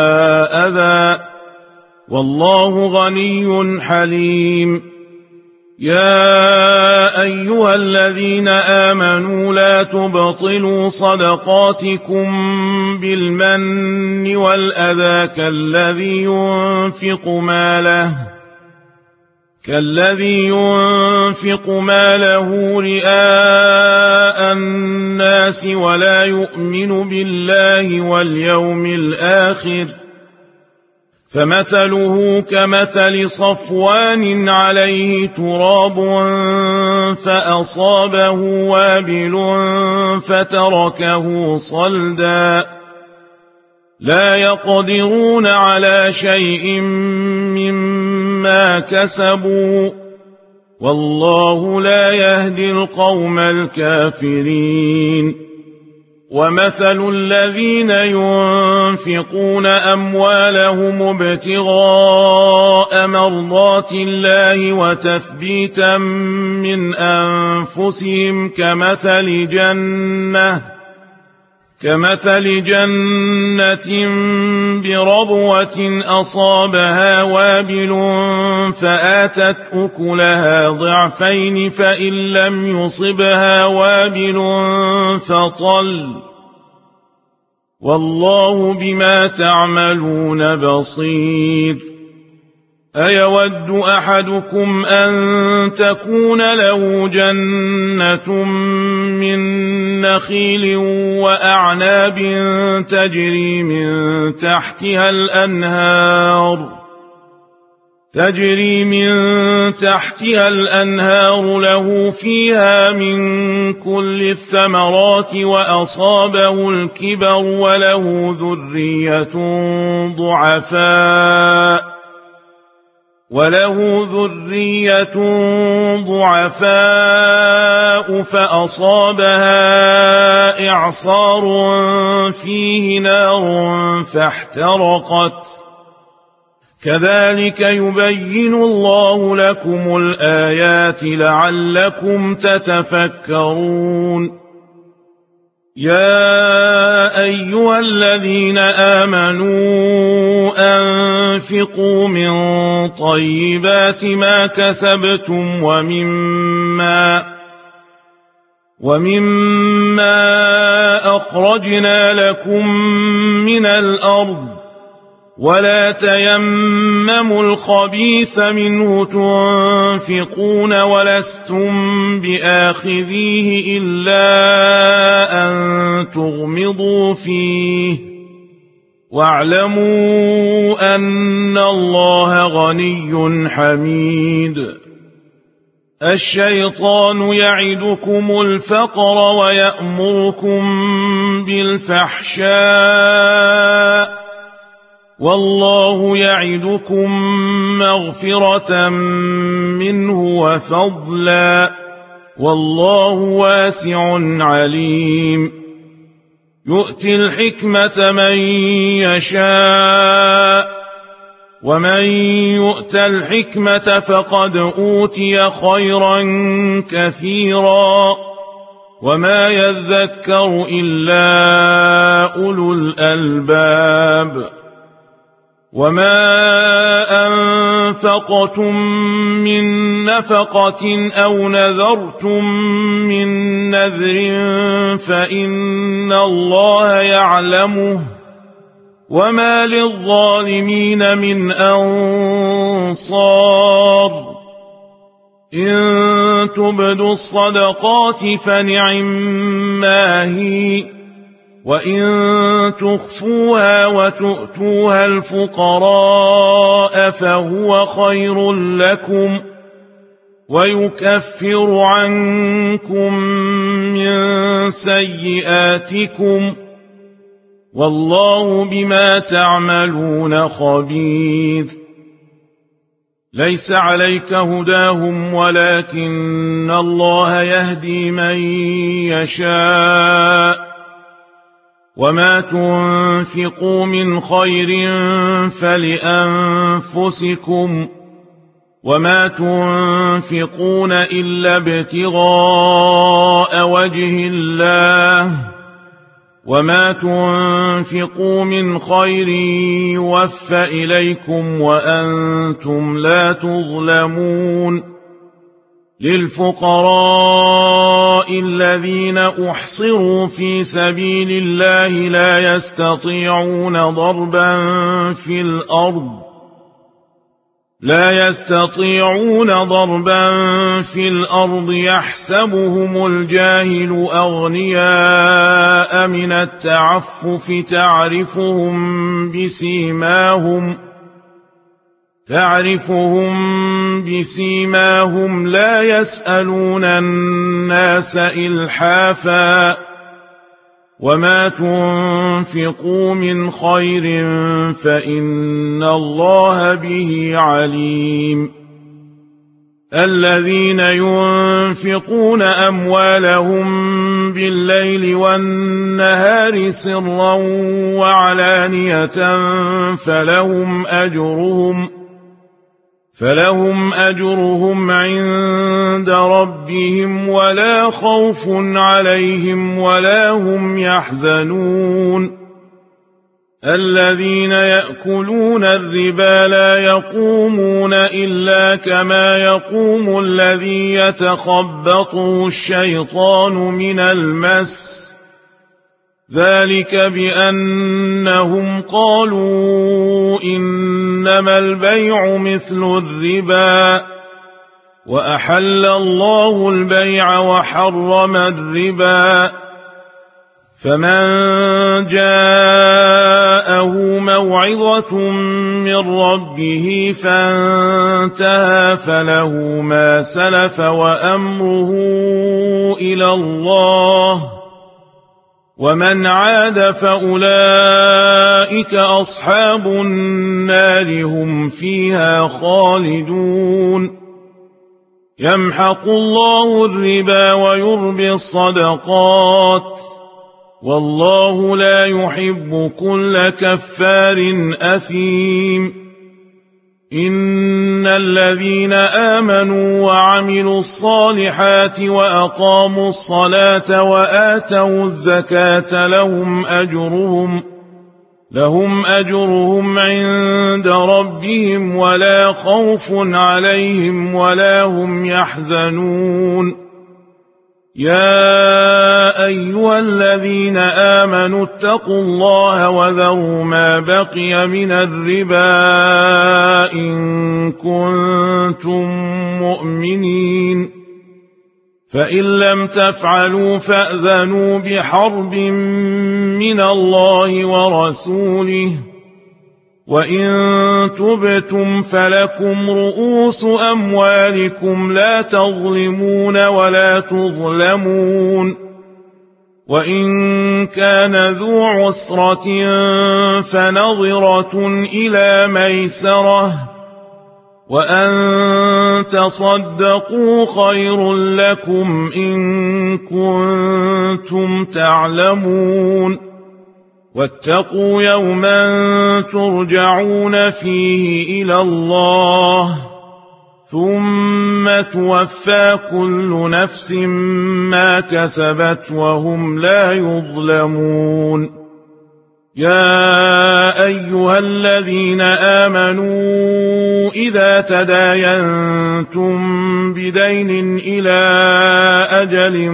أذى والله غني حليم يا أيها الذين آمنوا لا تبطلوا صدقاتكم بالمن والأذى كالذي ينفق ماله كالذي ينفق ماله رئاء الناس ولا يؤمن بالله واليوم الآخر فمثله كمثل صفوان عليه تراب فأصابه وابل فتركه صلدا لا يقدرون على شيء مما كسبوا والله لا يهدي القوم الكافرين ومثل الذين ينفقون أموالهم ابتغاء مرضات الله وتثبيتا من أنفسهم كمثل جنة كمثل جنة بربوة أصابها وابل فآتت أكلها ضعفين فإن لم يصبها وابل فطل والله بما تعملون بصير أيود أحدكم أن تكون له جنة من نخيل وأعناب تجري من تحتها الأنهار تجري من تحتها الأنهار له فيها من كل الثمرات وأصابه الكبر وله ذرية ضعفاء وله ذرية ضعفاء فأصابها إعصار فيه نار فاحترقت كذلك يبين الله لكم الآيات لعلكم تتفكرون يا أيها الذين آمنوا أنفقوا من طيبات ما كسبتم ومما ومما أخرجنا لكم من الأرض ولا تيمموا الخبيث منه تنفقون ولستم بآخذيه إلا أن تغمضوا فيه واعلموا أن الله غني حميد الشيطان يعدكم الفقر ويأمركم بالفحشاء والله يعدكم مغفرة منه وفضلا والله واسع عليم يؤتي الحكمة من يشاء ومن يؤت الحكمة فقد أوتي خيرا كثيرا وما يذكر إلا أولو الألباب وما أنفقتم من نفقة أو نذرتم من نذر فإن الله يعلمه وما للظالمين من أنصار إن تبدوا الصدقات فنعما هي وإن تخفوها وتؤتوها الفقراء فهو خير لكم ويكفر عنكم من سيئاتكم والله بما تعملون خبير ليس عليك هداهم ولكن الله يهدي من يشاء وما تنفقوا من خير فلأنفسكم وما تنفقون إلا ابتغاء وجه الله وما تنفقوا من خير يوفى إليكم وأنتم لا تظلمون للفقراء الذين أحصروا في سبيل الله لا يستطيعون ضربا في الأرض لا يستطيعون ضربا في الأرض يحسبهم الجاهل أغنياء من التعفف تعرفهم بسيماهم تعرفهم بسيماهم لا يسألون الناس إلحافا وما تنفقوا من خير فإن الله به عليم الذين ينفقون أموالهم بالليل والنهار سرا وعلانية فلهم أجرهم فلهم أجرهم عند ربهم ولا خوف عليهم ولا هم يحزنون الذين يأكلون الربا لا يقومون إلا كما يقوم الذي يتخبطه الشيطان من المس ذلك بأنهم قالوا إنما البيع مثل الربا وأحل الله البيع وحرم الربا فمن جاءه موعظة من ربه فانتهى فله ما سلف وأمره إلى الله ومن عاد فأولئك أصحاب النار هم فيها خالدون يمحق الله الربا ويربي الصدقات والله لا يحب كل كفار أثيم إن الذين آمنوا وعملوا الصالحات وأقاموا الصلاة وآتوا الزكاة لهم أجرهم لهم أجرهم عند ربهم ولا خوف عليهم ولا هم يحزنون يا أيها الذين آمنوا اتقوا الله وذروا ما بقي من الربا إن كنتم مؤمنين فإن لم تفعلوا فأذنوا بحرب من الله ورسوله وإن تبتم فلكم رؤوس أموالكم لا تظلمون ولا تظلمون وإن كان ذو عسرة فنظرة إلى ميسرة وأن تصدقوا خير لكم إن كنتم تعلمون واتقوا يوما ترجعون فيه إلى الله ثم توفى كل نفس ما كسبت وهم لا يظلمون يا أيها الذين آمنوا إذا تداينتم بدين إلى أجل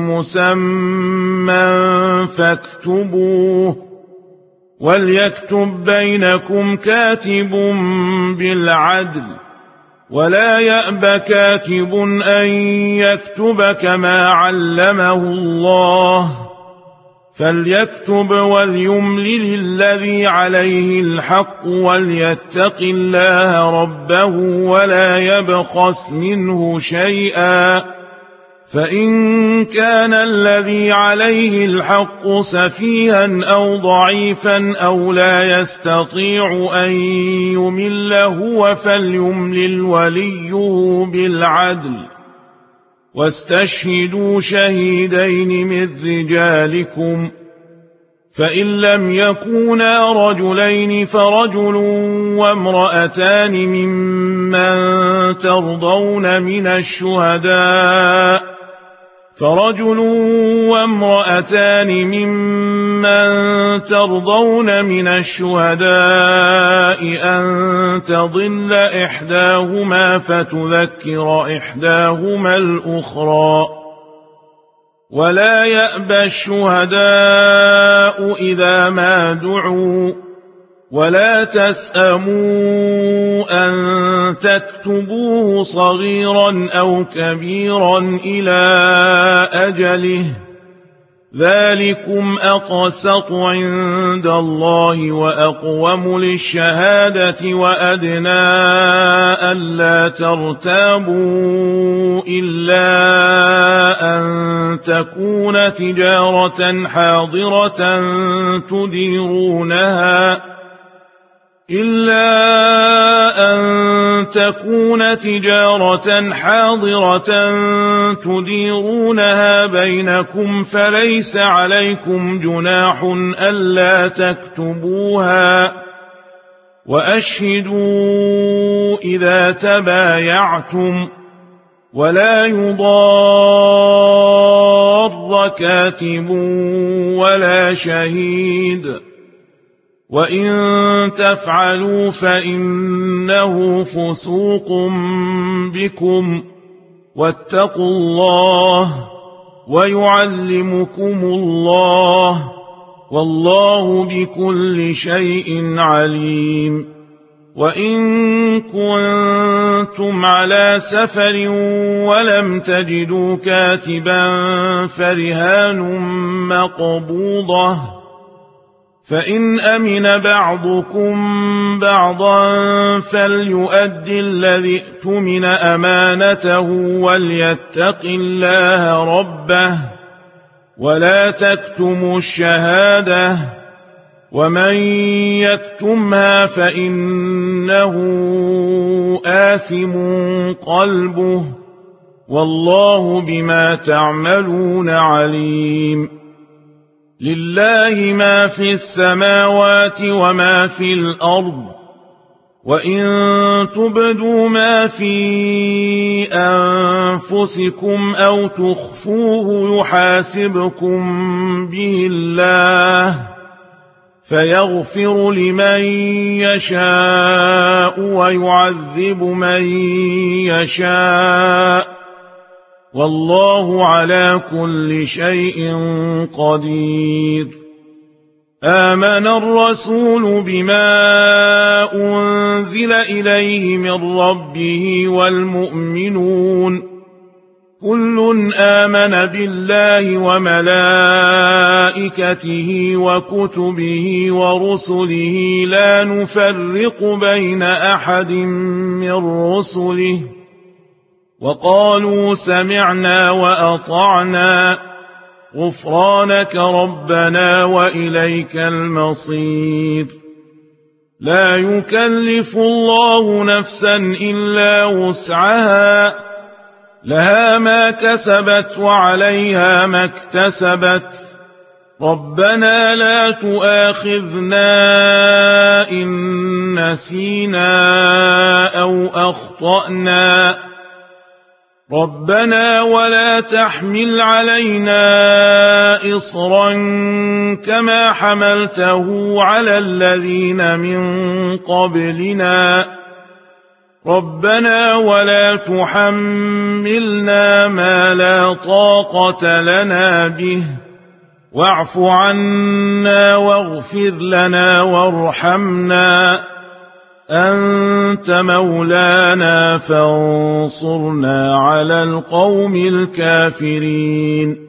مسمى فاكتبوه وليكتب بينكم كاتب بالعدل ولا يأب كاتب أن يكتب كما علمه الله فليكتب وليملل الذي عليه الحق وليتق الله ربه ولا يبخس منه شيئا فإن كان الذي عليه الحق سفيها أو ضعيفا أو لا يستطيع أن يمل هو فليملل وليه بالعدل واستشهدوا شهيدين من رجالكم فإن لم يكونا رجلين فرجل وامرأتان ممن ترضون من الشهداء فرجل وامرأتان ممن ترضون من الشهداء أن تضل إحداهما فتذكر إحداهما الأخرى ولا يأبى الشهداء إذا ما دعوا ولا تسأموا أن تكتبوه صغيرا أو كبيرا إلى أجله ذلكم أقسط عند الله وأقوم للشهادة وأدنى ألا ترتابوا إلا أن تكون تجارة حاضرة تديرونها إلا أن تكون تجارة حاضرة تديرونها بينكم فليس عليكم جناح ألا تكتبوها وأشهدوا إذا تبايعتم ولا يضار كاتب ولا شهيد وإن تفعلوا فإنه فسوق بكم واتقوا الله ويعلمكم الله والله بكل شيء عليم وإن كنتم على سفر ولم تجدوا كاتبا فرهان مقبوضة فإن أمن بعضكم بعضا فليؤد الذي اؤتمن أمانته وليتق الله ربه ولا تكتموا الشهادة ومن يكتمها فإنه آثم قلبه والله بما تعملون عليم لله ما في السماوات وما في الأرض وإن تبدوا ما في أنفسكم أو تخفوه يحاسبكم به الله فيغفر لمن يشاء ويعذب من يشاء والله على كل شيء قدير آمن الرسول بما أنزل إليه من ربه والمؤمنون كل آمن بالله وملائكته وكتبه ورسله لا نفرق بين أحد من رسله وقالوا سمعنا وأطعنا غفرانك ربنا وإليك المصير لا يكلف الله نفسا إلا وسعها لها ما كسبت وعليها ما اكتسبت ربنا لا تؤاخذنا إن نسينا أو أخطأنا ربنا ولا تحمل علينا إصرا كما حملته على الذين من قبلنا ربنا ولا تحملنا ما لا طاقة لنا به واعف عنا واغفر لنا وارحمنا أنت مولانا فانصرنا على القوم الكافرين